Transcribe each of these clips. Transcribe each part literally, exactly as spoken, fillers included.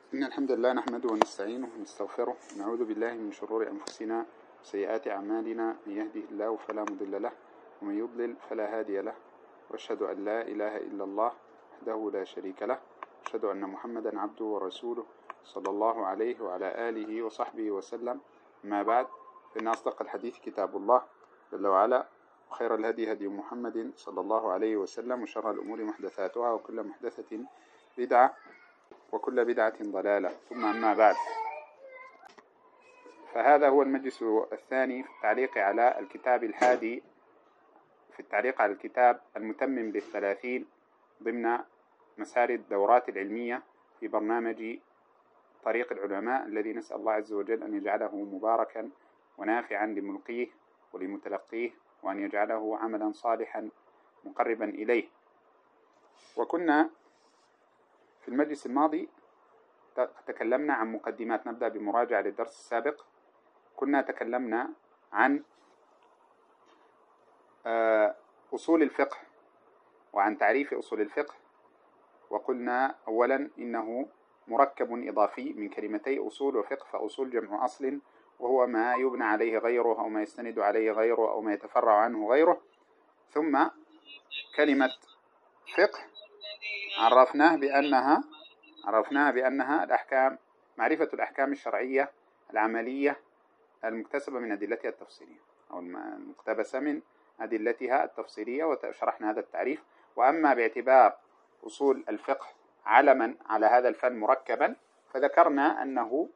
إن الحمد لله نحمده ونستعينه ونستغفره ونعوذ بالله من شرور أنفسنا وسيئات أعمالنا. من يهده الله فلا مضل له ومن يضلل فلا هادي له، وأشهد أن لا إله إلا الله وحده لا شريك له، وأشهد أن محمدا عبده ورسوله صلى الله عليه وعلى آله وصحبه وسلم. ما بعد، فإن أصدق الحديث كتاب الله جل وعلا، وخير الهدي هدي محمد صلى الله عليه وسلم، وشر الأمور محدثاتها، وكل محدثة بدعة، وكل بدعة ضلالة. ثم أما بعد، فهذا هو المجلس الثاني في التعليق على الكتاب الحادي في التعليق على الكتاب المتمم للثلاثين ضمن مسار الدورات العلمية في برنامج طريق العلماء، الذي نسأل الله عز وجل أن يجعله مباركا ونافعا لملقيه ولمتلقيه، وأن يجعله عملا صالحا مقربا إليه. وكنا في المجلس الماضي تكلمنا عن مقدمات، نبدأ بمراجعة للدرس السابق. كنا تكلمنا عن أصول الفقه وعن تعريف أصول الفقه، وقلنا أولا إنه مركب إضافي من كلمتي أصول وفقه. فأصول جمع أصل، وهو ما يبنى عليه غيره أو ما يستند عليه غيره أو ما يتفرع عنه غيره. ثم كلمة فقه عرفناه بأنها عرفناها بأنها الأحكام، معرفة الأحكام الشرعية العملية المكتسبة من أدلتها التفصيلية أو المقتبسة من أدلتها التفصيلية، وشرحنا هذا التعريف. وأما باعتبار أصول الفقه علما على هذا الفن مركبا، فذكرنا أنه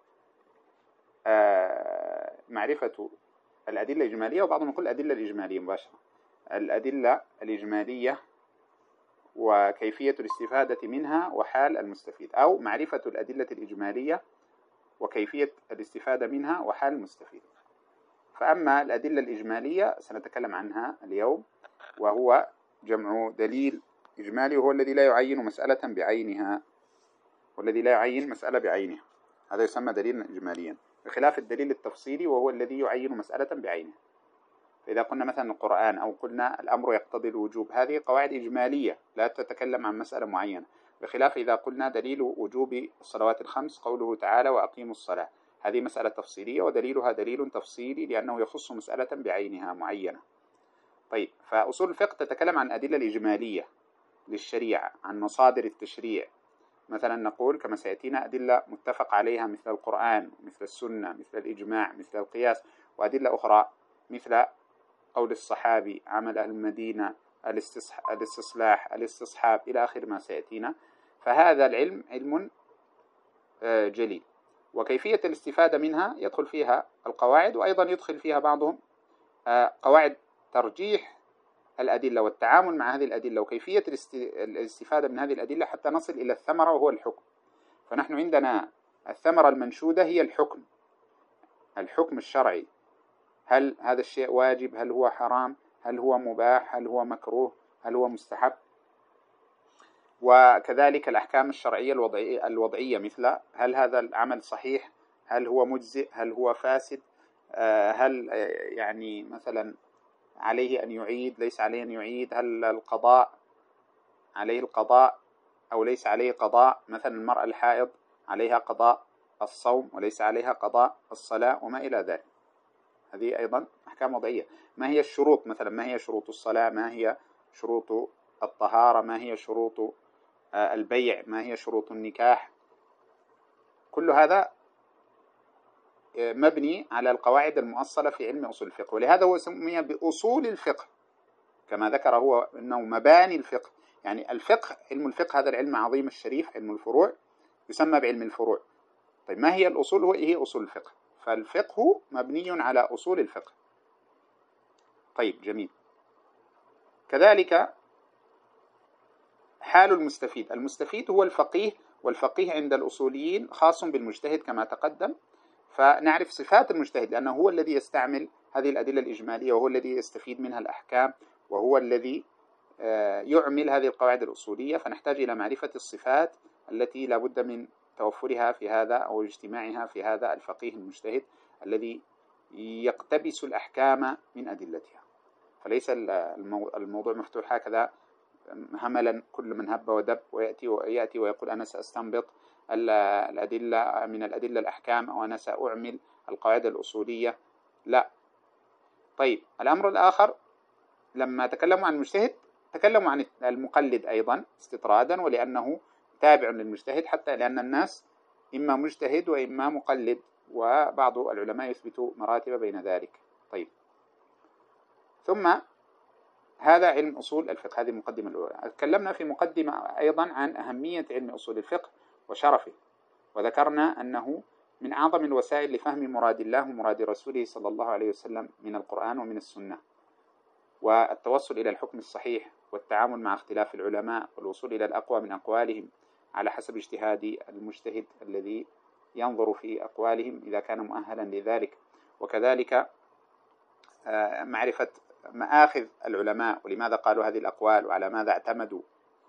معرفة الأدلة الإجمالية، وبعضهم يقول الأدلة الإجمالية مباشرة، الأدلة الإجمالية وكيفية الاستفادة منها وحال المستفيد، أو معرفة الأدلة الإجمالية وكيفية الاستفادة منها وحال المستفيد. فأما الأدلة الإجمالية سنتكلم عنها اليوم، وهو جمع دليل إجمالي، وهو الذي لا يعين مسألة بعينها والذي لا يعين مسألة بعينها، هذا يسمى دليلا إجماليا، بخلاف الدليل التفصيلي وهو الذي يعين مسألة بعينها. فإذا قلنا مثلا القرآن، أو قلنا الأمر يقتضي الوجوب، هذه قواعد إجمالية لا تتكلم عن مسألة معينة، بخلاف إذا قلنا دليل وجوب الصلوات الخمس قوله تعالى وأقيموا الصلاة، هذه مسألة تفصيلية ودليلها دليل تفصيلي لأنه يخص مسألة بعينها معينة. طيب، فأصول الفقه تتكلم عن الأدلة الإجمالية للشريعة، عن مصادر التشريع. مثلا نقول كما سيأتينا أدلة متفق عليها مثل القرآن، مثل السنة، مثل الإجماع، مثل القياس، وأدلة أخرى مثل قول الصحابي، عمل أهل المدينة، الاستصلاح، الاستصحاب، إلى آخر ما سيأتينا. فهذا العلم علم جليل، وكيفية الاستفادة منها يدخل فيها القواعد، وأيضا يدخل فيها بعضهم قواعد ترجيح الأدلة والتعامل مع هذه الأدلة، وكيفية الاستفادة من هذه الأدلة حتى نصل إلى الثمرة وهو الحكم. فنحن عندنا الثمرة المنشودة هي الحكم، الحكم الشرعي، هل هذا الشيء واجب، هل هو حرام، هل هو مباح، هل هو مكروه، هل هو مستحب. وكذلك الأحكام الشرعية الوضعية, الوضعية مثل هل هذا العمل صحيح، هل هو مجزئ، هل هو فاسد، هل يعني مثلا عليه أن يعيد، ليس عليه أن يعيد، هل القضاء عليه القضاء أو ليس عليه قضاء. مثلا المرأة الحائض عليها قضاء الصوم وليس عليها قضاء الصلاة، وما إلى ذلك. هذه أيضا أحكام وضعية. ما هي الشروط، مثلا ما هي شروط الصلاة، ما هي شروط الطهارة، ما هي شروط البيع، ما هي شروط النكاح. كل هذا مبني على القواعد المؤصلة في علم أصول الفقه، ولهذا هو سمي بأصول الفقه، كما ذكر هو أنه مباني الفقه. يعني الفقه، علم الفقه هذا العلم عظيم الشريف، علم الفروع، يسمى بعلم الفروع. طيب، ما هي الأصول؟ هو هي أصول الفقه، فالفقه مبني على أصول الفقه. طيب، جميل. كذلك حال المستفيد، المستفيد هو الفقيه، والفقيه عند الأصوليين خاص بالمجتهد كما تقدم. فنعرف صفات المجتهد لأنه هو الذي يستعمل هذه الأدلة الإجمالية، وهو الذي يستفيد منها الأحكام، وهو الذي يعمل هذه القواعد الأصولية. فنحتاج إلى معرفة الصفات التي لا بد من توفرها في هذا أو اجتماعها في هذا الفقيه المجتهد الذي يقتبس الأحكام من أدلتها. فليس الموضوع مفتوح هكذا هملا كل من هب ودب ويأتي ويأتي ويقول أنا سأستنبط الأدلة من الأدلة الأحكام، أو أنا سأعمل القواعد الأصولية، لا. طيب الأمر الآخر، لما تكلموا عن المجتهد تكلموا عن المقلد أيضا استطرادا، ولأنه تابع للمجتهد، حتى لأن الناس إما مجتهد وإما مقلد، وبعض العلماء يثبتوا مراتب بين ذلك. طيب، ثم هذا علم أصول الفقه، هذه المقدمة الأولى. تكلمنا في مقدمة أيضا عن أهمية علم أصول الفقه وشرفه، وذكرنا أنه من أعظم الوسائل لفهم مراد الله ومراد رسوله صلى الله عليه وسلم من القرآن ومن السنة، والتوصل إلى الحكم الصحيح، والتعامل مع اختلاف العلماء، والوصول إلى الأقوى من أقوالهم على حسب اجتهاد المجتهد الذي ينظر في أقوالهم إذا كان مؤهلا لذلك، وكذلك معرفة مآخذ العلماء ولماذا قالوا هذه الأقوال وعلى ماذا اعتمدوا،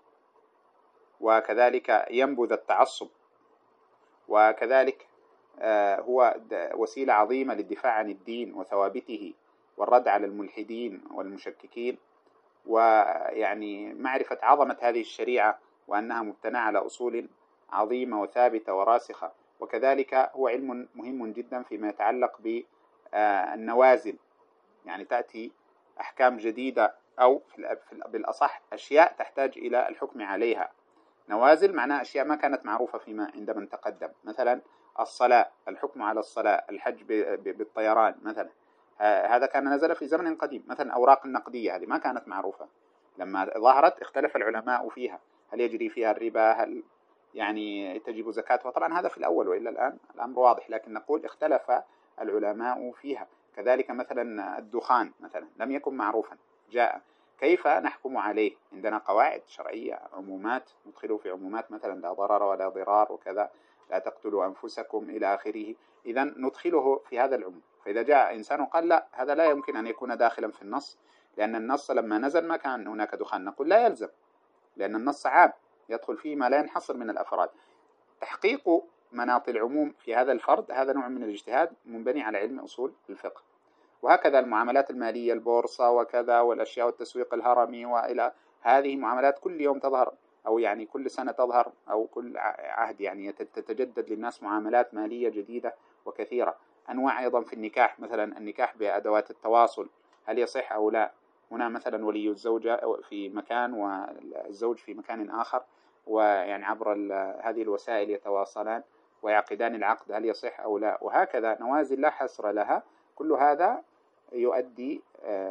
وكذلك ينبذ التعصب، وكذلك هو وسيلة عظيمة للدفاع عن الدين وثوابته والرد على الملحدين والمشككين، ويعني معرفة عظمة هذه الشريعة وأنها مبتناة على أصول عظيمة وثابتة وراسخة. وكذلك هو علم مهم جدا فيما يتعلق بالنوازل، يعني تأتي أحكام جديدة، أو بالأصح أشياء تحتاج إلى الحكم عليها. نوازل معناها أشياء ما كانت معروفة فيما عند من تقدم، مثلا الصلاة، الحكم على الصلاة، الحج بالطيران مثلا، هذا كان نزل في زمن قديم. مثلا أوراق النقدية هذه ما كانت معروفة، لما ظهرت اختلف العلماء فيها، هل يجري فيها الربا، هل يعني تجب زكاتها؟ طبعا هذا في الأول، وإلا الآن الأمر واضح، لكن نقول اختلف العلماء فيها. كذلك مثلا الدخان مثلا لم يكن معروفا، جاء كيف نحكم عليه؟ عندنا قواعد شرعية، عمومات ندخله في عمومات، مثلا لا ضرر ولا ضرار وكذا، لا تقتلوا أنفسكم إلى آخره، إذا ندخله في هذا العموم. فإذا جاء إنسان وقال لا، هذا لا يمكن أن يكون داخلا في النص، لأن النص لما نزل ما كان هناك دخان، نقول لا يلزم، لأن النص عام يدخل فيه ما لا ينحصر من الأفراد. تحقيق مناط العموم في هذا الفرد هذا نوع من الاجتهاد منبني على علم أصول الفقه. وهكذا المعاملات المالية، البورصة وكذا، والأشياء والتسويق الهرمي وإلى هذه معاملات كل يوم تظهر، أو يعني كل سنة تظهر، أو كل عهد يعني تتجدد للناس معاملات مالية جديدة وكثيرة. أنواع أيضا في النكاح، مثلا النكاح بأدوات التواصل هل يصح أو لا؟ هنا مثلا ولي الزوجة في مكان والزوج في مكان آخر، ويعني عبر هذه الوسائل يتواصلان ويعقدان العقد، هل يصح أو لا؟ وهكذا نوازل لا حصر لها. كل هذا يؤدي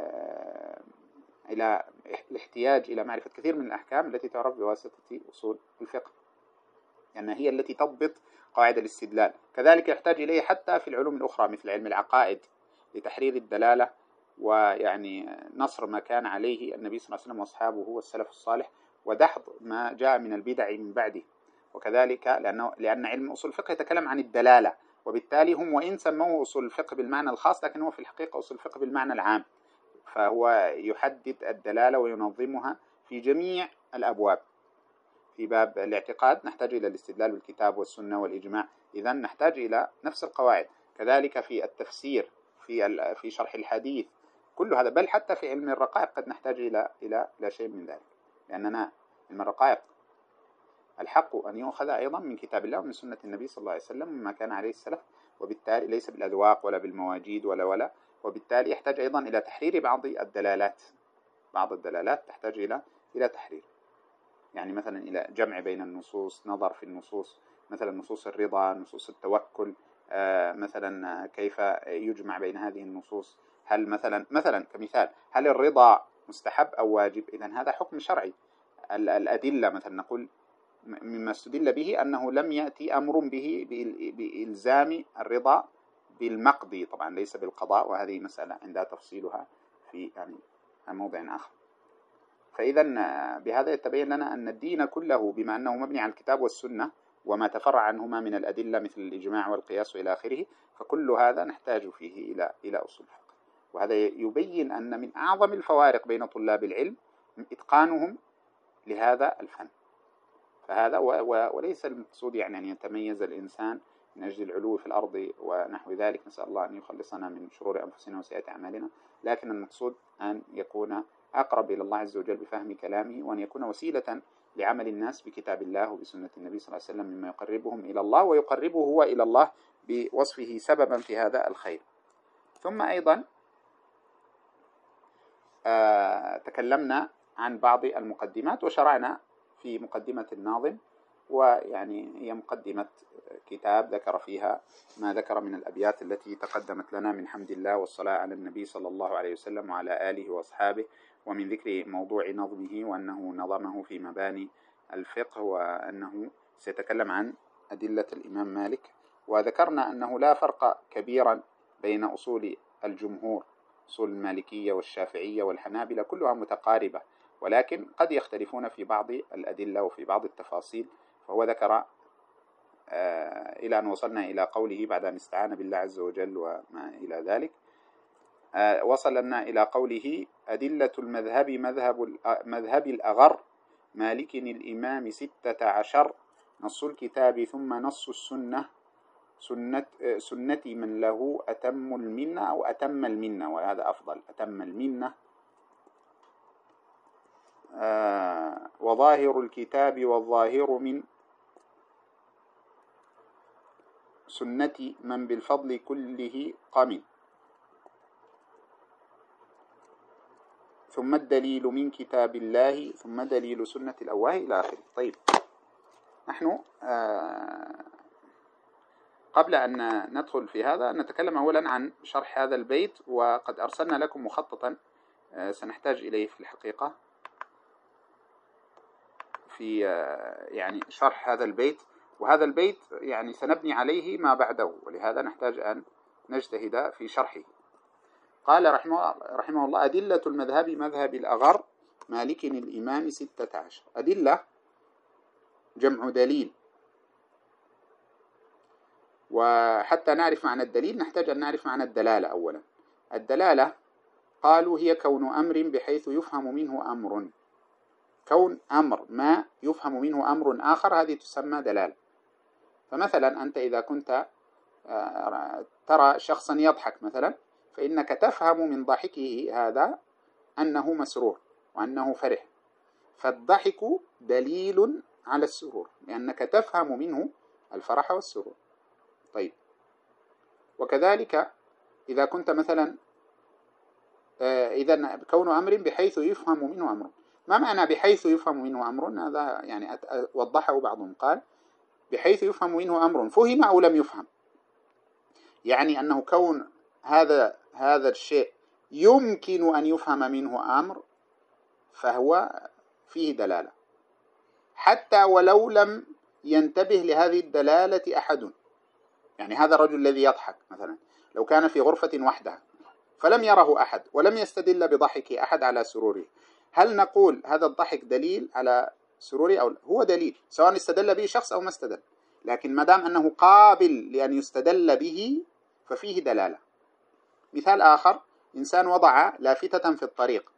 إلى الاحتياج إلى معرفة كثير من الأحكام التي تعرف بواسطة أصول الفقه، لأن يعني هي التي تضبط قواعد الاستدلال. كذلك يحتاج إليه حتى في العلوم الأخرى مثل علم العقائد لتحرير الدلالة، ويعني نصر ما كان عليه النبي صلى الله عليه وسلم وأصحابه والسلف الصالح، ودحض ما جاء من البدع من بعده. وكذلك لأنه لأن علم أصول الفقه يتكلم عن الدلالة، وبالتالي هم وإن سموه أصول الفقه بالمعنى الخاص، لكن هو في الحقيقة أصول الفقه بالمعنى العام، فهو يحدد الدلالة وينظمها في جميع الأبواب. في باب الاعتقاد نحتاج إلى الاستدلال بالكتاب والسنة والإجماع، إذن نحتاج إلى نفس القواعد. كذلك في التفسير، في في شرح الحديث، كل هذا. بل حتى في علم الرقائق قد نحتاج إلى إلى إلى شيء من ذلك، لأننا علم الرقائق الحق أن يؤخذ أيضا من كتاب الله ومن سنة النبي صلى الله عليه وسلم مما كان عليه السلف، وبالتالي ليس بالأذواق ولا بالمواجيد ولا ولا وبالتالي يحتاج أيضا إلى تحرير بعض الدلالات. بعض الدلالات تحتاج إلى إلى تحرير، يعني مثلا إلى جمع بين النصوص، نظر في النصوص، مثلا نصوص الرضا، نصوص التوكل، مثلا كيف يجمع بين هذه النصوص. هل مثلا مثلا كمثال هل الرضا مستحب أو واجب؟ إذن هذا حكم شرعي. الأدلة مثلا نقول مما استدل به أنه لم يأتي أمر به بإلزام الرضا بالمقضي، طبعا ليس بالقضاء، وهذه مسألة عندها تفصيلها في يعني موضع آخر. فإذا بهذا يتبين لنا أن الدين كله بما أنه مبني على الكتاب والسنة وما تفرع عنهما من الأدلة مثل الإجماع والقياس وإلى آخره، فكل هذا نحتاج فيه إلى إلى أصول الفقه. وهذا يبين أن من أعظم الفوارق بين طلاب العلم إتقانهم لهذا الفن. فهذا وليس المقصود يعني أن يتميز الإنسان من أجل العلو في الأرض ونحو ذلك، نسأل الله أن يخلصنا من شرور أنفسنا وسيئات أعمالنا، لكن المقصود أن يكون أقرب إلى الله عز وجل بفهم كلامه، وأن يكون وسيلة لعمل الناس بكتاب الله وبسنة النبي صلى الله عليه وسلم مما يقربهم إلى الله ويقربه هو إلى الله بوصفه سببا في هذا الخير. ثم أيضا آه تكلمنا عن بعض المقدمات وشرعنا في مقدمة الناظم، ويعني هي مقدمة كتاب ذكر فيها ما ذكر من الأبيات التي تقدمت لنا من حمد الله والصلاة على النبي صلى الله عليه وسلم وعلى آله وأصحابه، ومن ذكر موضوع نظمه وأنه نظمه في مباني الفقه، وأنه سيتكلم عن أدلة الإمام مالك. وذكرنا أنه لا فرق كبيرا بين أصول الجمهور، أصول المالكية والشافعية والحنابلة كلها متقاربة، ولكن قد يختلفون في بعض الأدلة وفي بعض التفاصيل. فهو ذكر آه إلى أن وصلنا إلى قوله بعد أن استعان بالله عز وجل وما إلى ذلك، آه وصلنا إلى قوله أدلة المذهب مذهب, مذهب الأغر مالك الإمام ستة عشر، نص الكتاب ثم نص السنة سنة, سنة من له أتم المنة أو أتم المنة، وهذا أفضل، أتم المنة. آه وظاهر الكتاب والظاهر من سنة من بالفضل كله قم، ثم الدليل من كتاب الله ثم دليل سنة الأواه إلى آخره. طيب، نحن آه قبل أن ندخل في هذا نتكلم أولا عن شرح هذا البيت، وقد أرسلنا لكم مخططا آه سنحتاج إليه في الحقيقة في آه يعني شرح هذا البيت، وهذا البيت يعني سنبني عليه ما بعده، ولهذا نحتاج أن نجتهد في شرحه. قال رحمه, رحمه الله أدلة المذهب مذهب الأغر مالك الإمام ستة عشر. أدلة جمع دليل، وحتى نعرف معنى الدليل نحتاج أن نعرف معنى الدلالة أولا. الدلالة قالوا هي كون أمر بحيث يفهم منه أمر، كون أمر ما يفهم منه أمر آخر، هذه تسمى دلالة. فمثلا أنت إذا كنت ترى شخصا يضحك مثلا، فإنك تفهم من ضحكه هذا أنه مسرور وأنه فرح، فالضحك دليل على السرور لأنك تفهم منه الفرح والسرور. طيب، وكذلك إذا كنت مثلا إذا كون أمر بحيث يفهم منه أمر، ما معنى بحيث يفهم منه أمر؟ هذا يعني وضحه بعضهم، قال بحيث يفهم منه أمر فهم أو لم يفهم، يعني أنه كون هذا هذا الشيء يمكن أن يفهم منه أمر فهو فيه دلالة، حتى ولو لم ينتبه لهذه الدلالة أحد. يعني هذا الرجل الذي يضحك مثلا لو كان في غرفة وحده فلم يره أحد ولم يستدل بضحك أحد على سروره، هل نقول هذا الضحك دليل على سروره أو لا؟ هو دليل سواء استدل به شخص أو ما استدل، لكن ما دام أنه قابل لأن يستدل به ففيه دلالة. مثال آخر، إنسان وضع لافتة في الطريق،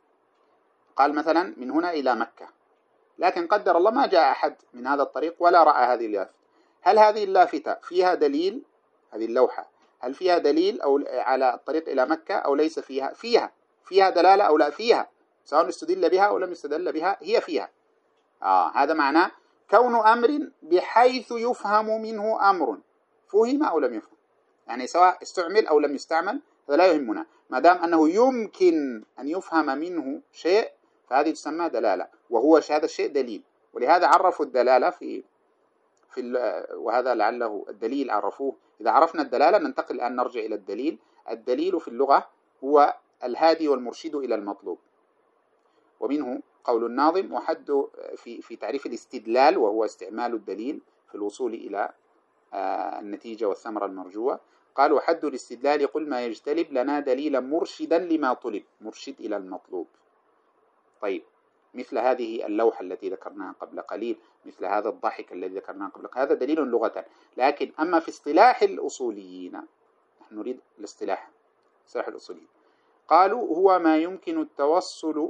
قال مثلا من هنا إلى مكة، لكن قدر الله ما جاء أحد من هذا الطريق ولا رأى هذه اللافتة، هل هذه اللافتة فيها دليل؟ هذه اللوحة هل فيها دليل أو على الطريق إلى مكة أو ليس فيها؟ فيها فيها دلالة أو لا؟ فيها، سواء استدل بها أو لم يستدل بها هي فيها. آه هذا معناه كون أمر بحيث يفهم منه أمر، فهم أو لم يفهم، يعني سواء استعمل أو لم يستعمل هذا لا يهمنا، ما دام أنه يمكن أن يفهم منه شيء فهذه تسمى دلالة، وهو هذا الشيء دليل. ولهذا عرفوا الدلالة في في وهذا لعله الدليل عرفوه. إذا عرفنا الدلالة ننتقل الآن نرجع إلى الدليل. الدليل في اللغة هو الهادي والمرشد إلى المطلوب، ومنه قول الناظم وحد في في تعريف الاستدلال وهو استعمال الدليل في الوصول إلى النتيجة والثمرة المرجوة. قال وحد الاستدلال قل ما يجتلب لنا دليلا مرشدا لما طلب، مرشد إلى المطلوب. طيب، مثل هذه اللوحة التي ذكرناها قبل قليل، مثل هذا الضحك الذي ذكرناه قبل قليل، هذا دليل لغة. لكن أما في اصطلاح الأصوليين، نحن نريد الاصطلاح، اصطلاح الأصوليين، قالوا هو ما يمكن التوصل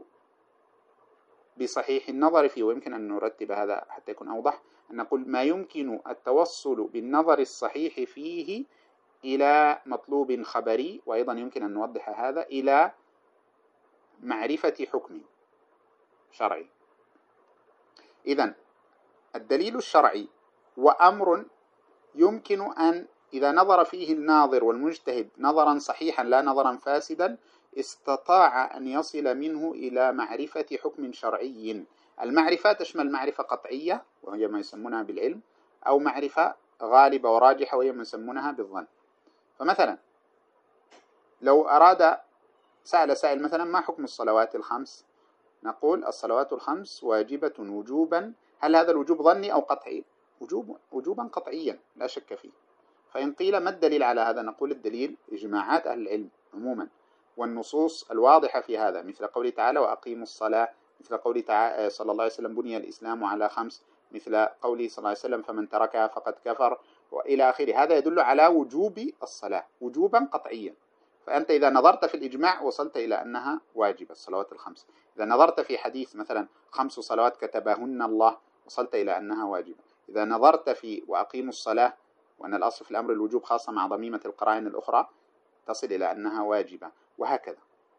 بصحيح النظر فيه. ويمكن أن نرتب هذا حتى يكون أوضح، أن نقول ما يمكن التوصل بالنظر الصحيح فيه إلى مطلوب خبري، وأيضا يمكن أن نوضح هذا إلى معرفة حكم شرعي. إذن الدليل الشرعي وأمر يمكن أن إذا نظر فيه الناظر والمجتهد نظرا صحيحا لا نظرا فاسدا استطاع أن يصل منه إلى معرفة حكم شرعي. المعرفة تشمل معرفة قطعية وهي ما يسمونها بالعلم، أو معرفة غالبة وراجحة وهي ما يسمونها بالظن. فمثلا لو أراد سأل سائل مثلا ما حكم الصلوات الخمس؟ نقول الصلوات الخمس واجبة وجوبا. هل هذا الوجوب ظني أو قطعي؟ وجوب وجوبا قطعيا لا شك فيه. فإن قيل ما الدليل على هذا؟ نقول الدليل إجماعات أهل العلم عموما والنصوص الواضحة في هذا، مثل قوله تعالى وأقيموا الصلاة، مثل قوله تعالى صلى الله عليه وسلم بني الإسلام على خمس، مثل قوله صلى الله عليه وسلم فمن تركها فقد كفر، وإلى آخره. هذا يدل على وجوب الصلاة وجوبا قطعيا. فأنت إذا نظرت في الإجماع وصلت إلى أنها واجبة الصلوات الخمس. إذا نظرت في حديث مثلا خمس صلوات كتبهن الله وصلت إلى أنها واجبة. إذا نظرت في وأقيموا الصلاة وأن الأصل في الأمر الوجوب خاصة مع ضميمة القرائن الأخرى تصل إلى أنها واجبة، وهكذا.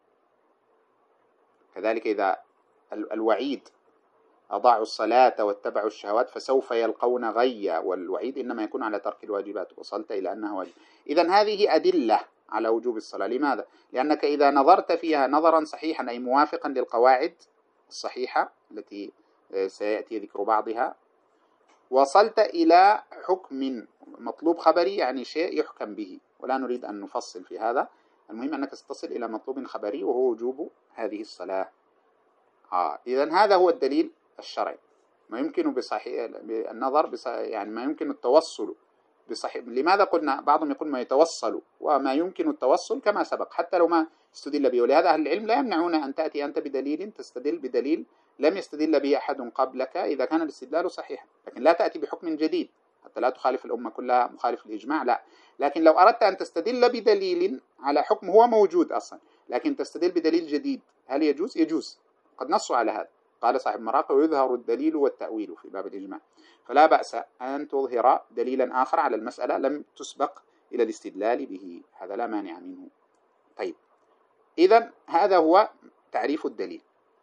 كذلك إذا الوعيد أضاعوا الصلاة واتبعوا الشهوات فسوف يلقون غيا، والوعيد إنما يكون على ترك الواجبات، وصلت إلى أنها واجبة. إذن هذه أدلة على وجوب الصلاة. لماذا؟ لأنك إذا نظرت فيها نظرا صحيحا أي موافقا للقواعد الصحيحة التي سيأتي ذكر بعضها وصلت إلى حكم مطلوب خبري، يعني شيء يحكم به، ولا نريد أن نفصل في هذا. المهم أنك ستصل إلى مطلوب خبري وهو وجوب هذه الصلاة. آه إذن هذا هو الدليل الشرعي. ما يمكن بصحيح بالنظر بصحيح يعني ما يمكن التوصل بصحيح. لماذا قلنا بعضهم يقول ما يتوصل وما يمكن التوصل كما سبق حتى لو ما استدل به. ولهذا أهل العلم لا يمنعون أن تأتي أنت بدليل تستدل بدليل لم يستدل به أحد قبلك إذا كان الاستدلال صحيحا، لكن لا تأتي بحكم جديد حتى لا تخالف الأمة كلها مخالف الإجماع، لا. لكن لو أردت أن تستدل بدليل على حكم هو موجود أصلا لكن تستدل بدليل جديد، هل يجوز؟ يجوز. قد نصوا على هذا. قال صاحب المراقي ويظهر الدليل والتأويل في باب الإجماع. فلا بأس أن تظهر دليلا آخر على المسألة لم تسبق إلى الاستدلال به، هذا لا مانع منه. طيب إذن هذا هو تعريف الدليل.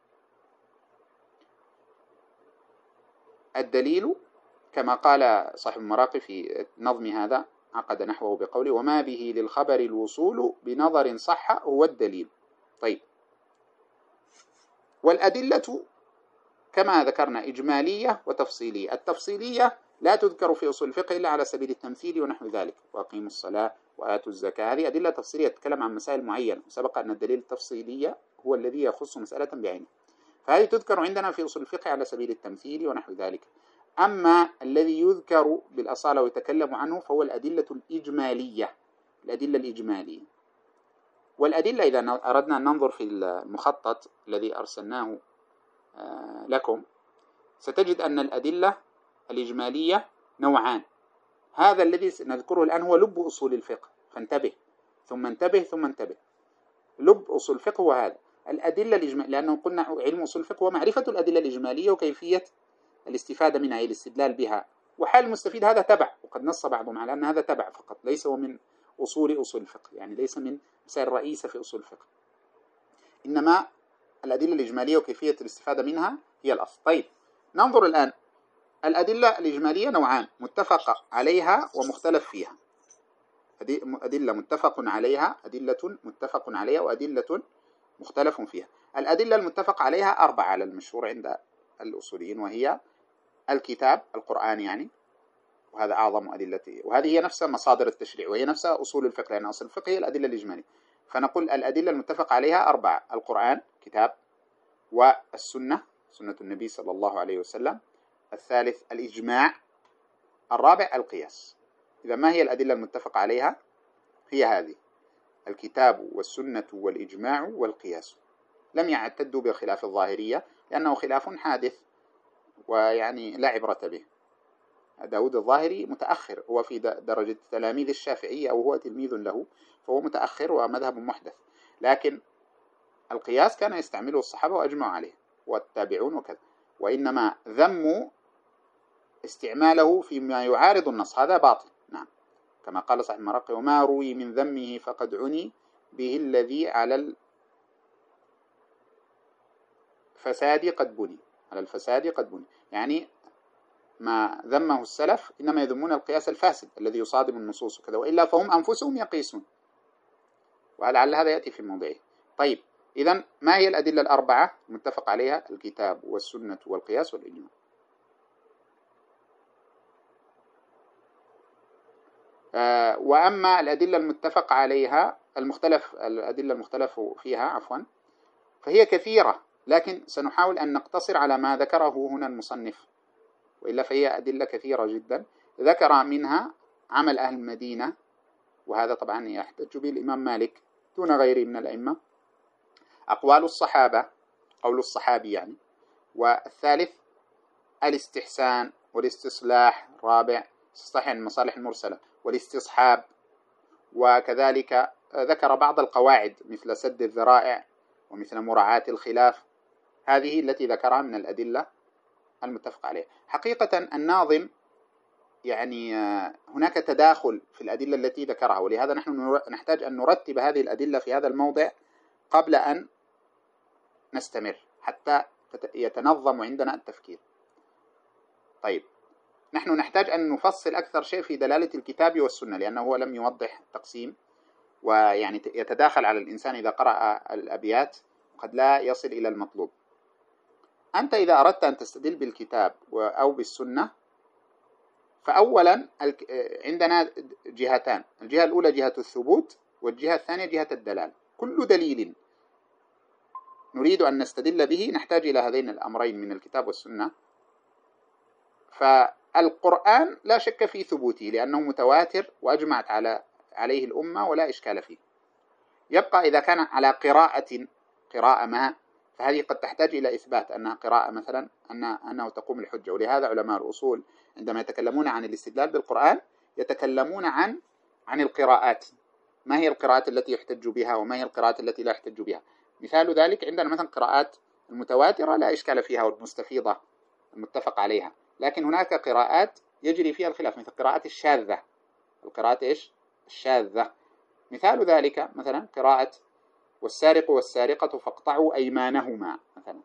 الدليل كما قال صاحب المراقي في نظم هذا عقد نحوه بقوله وما به للخبر الوصول بنظر صح هو الدليل. طيب والأدلة كما ذكرنا إجمالية وتفصيلية. التفصيلية لا تذكر في أصول الفقه إلا على سبيل التمثيل ونحو ذلك، وأقيموا الصلاة وآتوا الزكاة، هذه أدلة تفصيلية تتكلم عن مسائل معينة، وسبق أن الدليل التفصيلية هو الذي يخص مسألة بعينه، فهذه تذكر عندنا في أصول الفقه على سبيل التمثيل ونحو ذلك. أما الذي يذكر بالأصالة ويتكلم عنه فهو الأدلة الإجمالية، الأدلة الإجمالية. والأدلة إذا أردنا أن ننظر في المخطط الذي أرسلناه لكم ستجد أن الأدلة الإجمالية نوعان. هذا الذي نذكره الآن هو لب أصول الفقه، فانتبه ثم انتبه ثم انتبه. لب أصول الفقه هو هذا الأدلة الإجمالية، لأنه قلنا علم أصول الفقه هو معرفة الأدلة الإجمالية وكيفية الاستفادة منها أي الاستدلال بها، وحال المستفيد هذا تبع، وقد نص بعضهم على أن هذا تبع فقط ليس هو من أصول أصول الفقه، يعني ليس من مسائل رئيسة في أصول الفقه، إنما الأدلة الإجمالية وكيفية الاستفادة منها هي الأصل. طيب ننظر الآن. الأدلة الإجمالية نوعان، متفق عليها ومختلف فيها. أدلة متفق عليها أدلة متفق عليها وأدلة مختلف فيها. الأدلة المتفق عليها أربعة على المشهور عند الأصوليين، وهي الكتاب القرآن يعني، وهذا أعظم أدلته، وهذه هي نفسها مصادر التشريع وهي نفسها أصول الفقه، لأن يعني أصل الفقه هي الأدلة الإجمالية. فنقول الأدلة المتفق عليها أربعة: القرآن كتاب، والسنة سنة النبي صلى الله عليه وسلم، الثالث الإجماع، الرابع القياس. إذا ما هي الأدلة المتفق عليها؟ هي هذه: الكتاب والسنة والإجماع والقياس. لم يعتدوا بخلاف الظاهرية لأنه خلاف حادث ويعني لا عبرة به. داود الظاهري متأخر، هو في درجة تلاميذ الشافعية أو هو تلميذ له، فهو متأخر ومذهب محدث. لكن القياس كان يستعمله الصحابة وأجمعوا عليه والتابعون وكذا، وإنما ذموا استعماله فيما يعارض النص، هذا باطل. نعم، كما قال صاحب المراقي وما روي من ذمه فقد عني به الذي على الفساد قد بني، على الفساد قد بني، يعني ما ذمه السلف إنما يذمون القياس الفاسد الذي يصادم النصوص وكذا، وإلا فهم أنفسهم يقيسون، ولعل هذا يأتي في موضعه. طيب، إذن ما هي الأدلة الأربعة المتفق عليها؟ الكتاب والسنة والقياس والإجماع. آه وأما الأدلة المتفق عليها المختلف الأدلة المختلف فيها عفوا فهي كثيرة، لكن سنحاول أن نقتصر على ما ذكره هنا المصنف، وإلا فهي أدلة كثيرة جدا. ذكر منها عمل أهل المدينة، وهذا طبعا يحتج به الإمام مالك دون غيره من الأئمة. أقوال الصحابة، قول الصحابي يعني. والثالث الاستحسان والاستصلاح. رابع استصلاح المصالح المرسلة والاستصحاب. وكذلك ذكر بعض القواعد مثل سد الذرائع ومثل مراعاة الخلاف، هذه التي ذكرها من الأدلة المتفق عليها. حقيقة الناظم يعني هناك تداخل في الأدلة التي ذكرها، ولهذا نحن نحتاج أن نرتب هذه الأدلة في هذا الموضع قبل أن نستمر حتى يتنظم عندنا التفكير. طيب، نحن نحتاج أن نفصل أكثر شيء في دلالة الكتاب والسنة، لأنه هو لم يوضح التقسيم، ويعني يتداخل على الإنسان إذا قرأ الأبيات قد لا يصل إلى المطلوب. أنت إذا أردت أن تستدل بالكتاب أو بالسنة، فأولا عندنا جهتان، الجهة الأولى جهة الثبوت، والجهة الثانية جهة الدلال. كل دليل نريد أن نستدل به نحتاج إلى هذين الأمرين من الكتاب والسنة. فالقرآن لا شك في ثبوته لأنه متواتر وأجمعت على عليه الأمة ولا إشكال فيه. يبقى إذا كان على قراءة قراءة ما، فهذه قد تحتاج إلى إثبات أنها قراءة مثلا أن أنه تقوم الحجة. ولهذا علماء الأصول عندما يتكلمون عن الاستدلال بالقرآن يتكلمون عن عن القراءات، ما هي القراءات التي يحتج بها وما هي القراءات التي لا يحتج بها. مثال ذلك عندنا مثلا قراءات المتواترة لا إشكال فيها والمستفيضة المتفق عليها، لكن هناك قراءات يجري فيها الخلاف مثل قراءات الشاذة، القراءات إيش؟ الشاذة. مثال ذلك مثلا قراءة والسارق والسارقة فاقطعوا أيمانهما مثلا،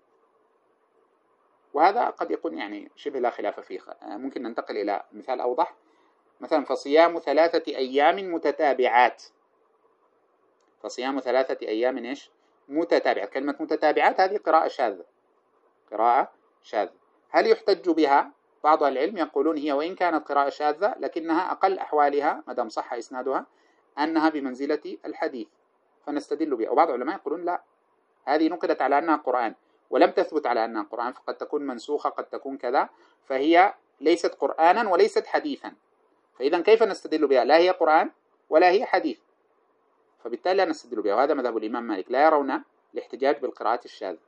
وهذا قد يكون يعني شبه لا خلاف فيه. ممكن ننتقل إلى مثال أوضح، مثلا فصيام ثلاثة أيام متتابعات. فصيام ثلاثة أيام إيش؟ متتابعات. كلمة متتابعات هذه قراءة شاذة، قراءة شاذة. هل يحتج بها؟ بعض العلم يقولون هي وإن كانت قراءة شاذة لكنها أقل أحوالها ما دام صح إسنادها أنها بمنزلة الحديث فنستدل بها. وبعض العلماء يقولون لا، هذه نقلت على أنها قرآن ولم تثبت على أنها قرآن، فقد تكون منسوخة قد تكون كذا، فهي ليست قرآنا وليست حديثا. فإذا كيف نستدل بها؟ لا هي قرآن ولا هي حديث، فبالتالي لا نستدل بها. وهذا مذهب الإمام مالك، لا يرون الاحتجاج بالقراءات الشاذة.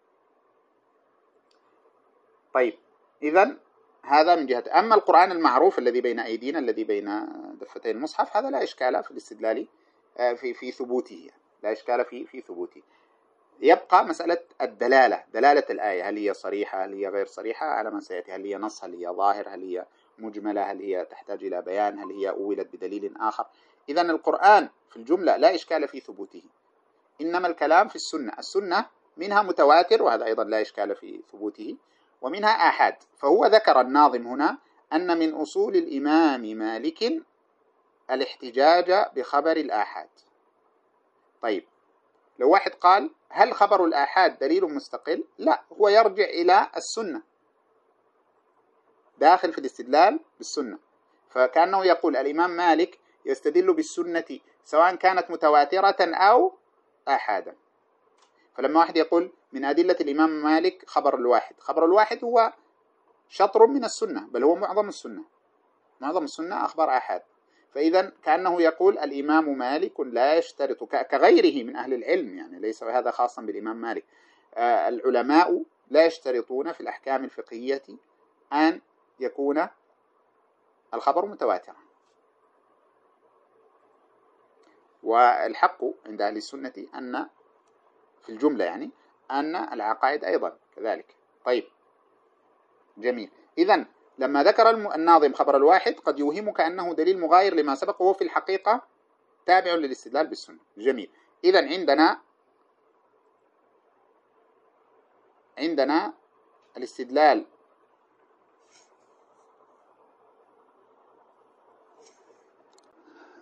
طيب، إذن هذا من جهة. أما القرآن المعروف الذي بين أيدينا الذي بين دفتي المصحف هذا لا إشكال في الاستدلال في في ثبوته، لا إشكال في في ثبوته. يبقى مسألة الدلالة، دلالة الآية، هل هي صريحة هل هي غير صريحة على ما سيأتي، هل هي نص هل هي ظاهر هل هي مجملة هل هي تحتاج إلى بيان هل هي أولت بدليل آخر. إذن القرآن في الجملة لا إشكال في ثبوته، إنما الكلام في السنة. السنة منها متواتر وهذا أيضا لا إشكال في ثبوته، ومنها آحاد. فهو ذكر الناظم هنا أن من أصول الإمام مالك الاحتجاج بخبر الآحاد. طيب، لو واحد قال هل خبر الآحاد دليل مستقل؟ لا، هو يرجع إلى السنة، داخل في الاستدلال بالسنة. فكأنه يقول الإمام مالك يستدل بالسنة سواء كانت متواترة أو آحادا. فلما واحد يقول من أدلة الإمام مالك خبر الواحد، خبر الواحد هو شطر من السنة، بل هو معظم السنة، معظم السنة أخبار آحاد. فإذا كأنه يقول الإمام مالك لا يشترط كغيره من أهل العلم، يعني ليس هذا خاصا بالإمام مالك، آه العلماء لا يشترطون في الأحكام الفقهية أن يكون الخبر متواترا. والحق عند أهل السنة أن في الجملة يعني أن العقائد أيضا كذلك. طيب، جميل. إذن لما ذكر الناظم خبر الواحد قد يوهمك أنه دليل مغاير لما سبق، وهو في الحقيقة تابع للاستدلال بالسنة. جميل. إذن عندنا عندنا الاستدلال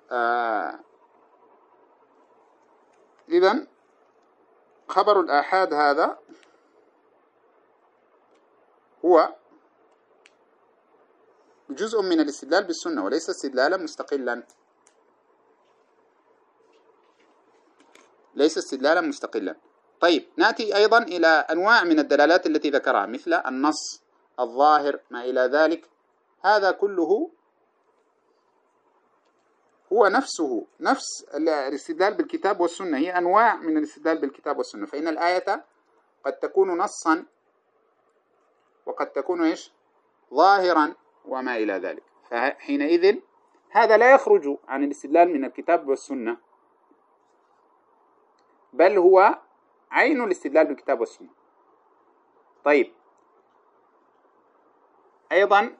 آه إذن خبر الآحاد هذا هو جزء من الاستدلال بالسنة وليس استدلالا مستقلا، ليس استدلالا مستقلا. طيب نأتي أيضا إلى أنواع من الدلالات التي ذكرها مثل النص، الظاهر، ما إلى ذلك. هذا كله هو نفسه نفس الاستدلال بالكتاب والسنة، هي أنواع من الاستدلال بالكتاب والسنة. فإن الآية قد تكون نصا وقد تكون إيش؟ ظاهرا وما إلى ذلك. فحينئذ هذا لا يخرج عن الاستدلال من الكتاب والسنة، بل هو عين الاستدلال بالكتاب والسنة. طيب أيضا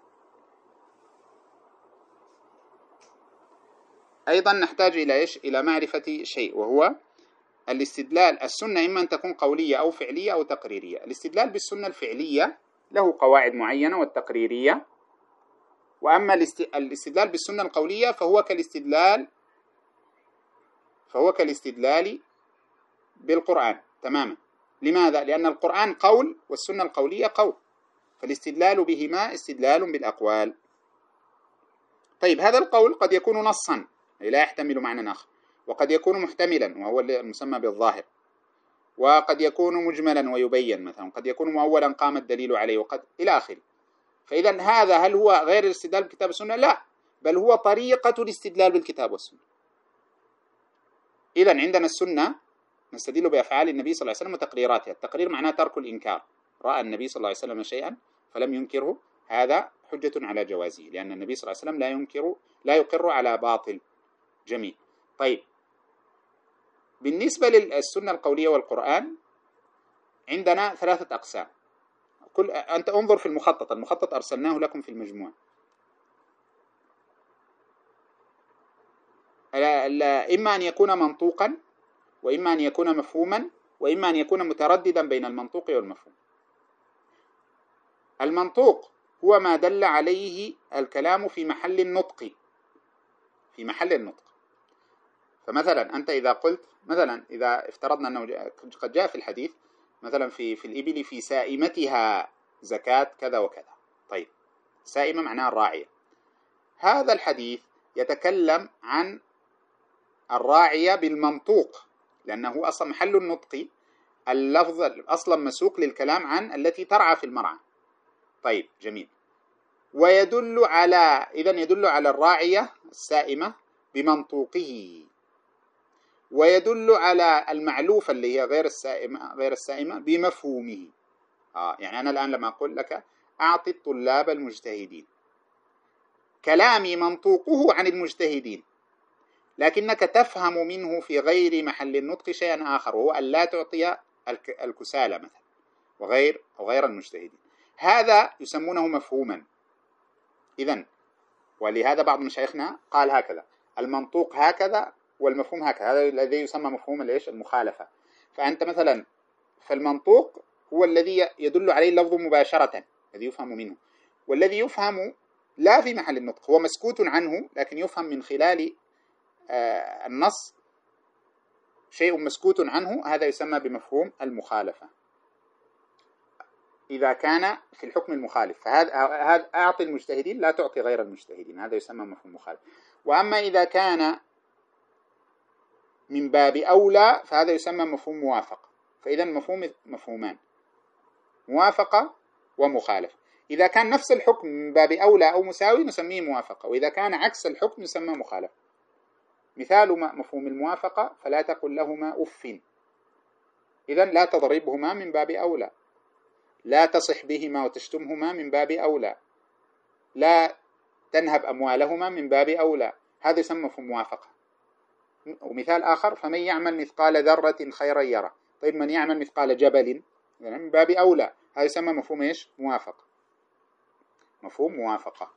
أيضا نحتاج إلى إيش؟ إلى معرفة شيء، وهو الاستدلال. السنة إما أن تكون قولية أو فعلية أو تقريرية. الاستدلال بالسنة الفعلية له قواعد معينة والتقريرية، وأما الاستدلال بالسنة القولية فهو كالاستدلال فهو كالاستدلال بالقرآن تماما. لماذا؟ لأن القرآن قول والسنة القولية قول، فالاستدلال بهما استدلال بالأقوال. طيب هذا القول قد يكون نصا لا يحتمل معنى آخر، وقد يكون محتملا وهو المسمى بالظاهر، وقد يكون مجملا ويبين، مثلا قد يكون مؤولا قام الدليل عليه، وقد إلى آخره. فإذا هذا هل هو غير الاستدلال بالكتاب والسنة؟ لا، بل هو طريقة الاستدلال بالكتاب والسنة. إذا عندنا السنة نستدل بأفعال النبي صلى الله عليه وسلم وتقريراتها. التقرير معناه ترك الإنكار. رأى النبي صلى الله عليه وسلم شيئا فلم ينكره، هذا حجة على جوازه، لأن النبي صلى الله عليه وسلم لا ينكر لا يقر على باطل. جميل. طيب بالنسبة للسنة القولية والقرآن عندنا ثلاثة أقسام. كل أنت انظر في المخطط، المخطط أرسلناه لكم في المجموع. إما أن يكون منطوقا، وإما أن يكون مفهوما، وإما أن يكون مترددا بين المنطوق والمفهوم. المنطوق هو ما دل عليه الكلام في محل النطق، في محل النطق. فمثلا أنت إذا قلت مثلا، إذا افترضنا أنه قد جاء في الحديث مثلا في في الإبل في سائمتها زكاة كذا وكذا. طيب سائمة معناها الراعية. هذا الحديث يتكلم عن الراعية بالمنطوق، لأنه أصلا محل النطق، اللفظ أصلا مسوق للكلام عن التي ترعى في المرعى. طيب جميل. ويدل على إذن يدل على الراعية السائمة بمنطوقه، ويدل على المعلوفة اللي هي غير السائمة غير السائمة بمفهومه. آه يعني أنا الآن لما أقول لك أعطي الطلاب المجتهدين، كلامي منطوقه عن المجتهدين، لكنك تفهم منه في غير محل النطق شيئا آخر، وهو أن لا تعطي الكسالى مثلا وغير أو غير المجتهدين. هذا يسمونه مفهوما. إذن ولهذا بعض مشايخنا قال هكذا: المنطوق هكذا والمفهوم هكذا. هذا الذي يسمى مفهوم الايش؟ المخالفة. فأنت مثلا فالمنطوق هو الذي يدل عليه اللفظ مباشرة، الذي يفهم منه، والذي يفهم لا في محل النطق، هو مسكوت عنه لكن يفهم من خلال آه النص شيء مسكوت عنه، هذا يسمى بمفهوم المخالفة إذا كان في الحكم المخالف. فهذا هذا أعطي المجتهدين لا تعطي غير المجتهدين، هذا يسمى مفهوم مخالف. وأما إذا كان من باب أولى فهذا يسمى مفهوم موافق. فإذا مفهوم مفهومان: موافقة ومخالفة. إذا كان نفس الحكم من باب أولى أو مساوي نسميه موافقة، وإذا كان عكس الحكم يسمى مخالفة. مثال مفهوم الموافقة: فلا تقل لهما أف. إذا لا تضربهما من باب أولى، لا تصح بهما وتشتمهما من باب أولى، لا تنهب أموالهما من باب أولى، هذا يسمى مفهوم موافقة. ومثال آخر: فمن يعمل مثقال ذرة خيرا يرى. طيب من يعمل مثقال جبل يعني من باب أولى، هذا يسمى مفهوم إيش؟ موافقة. مفهوم موافقة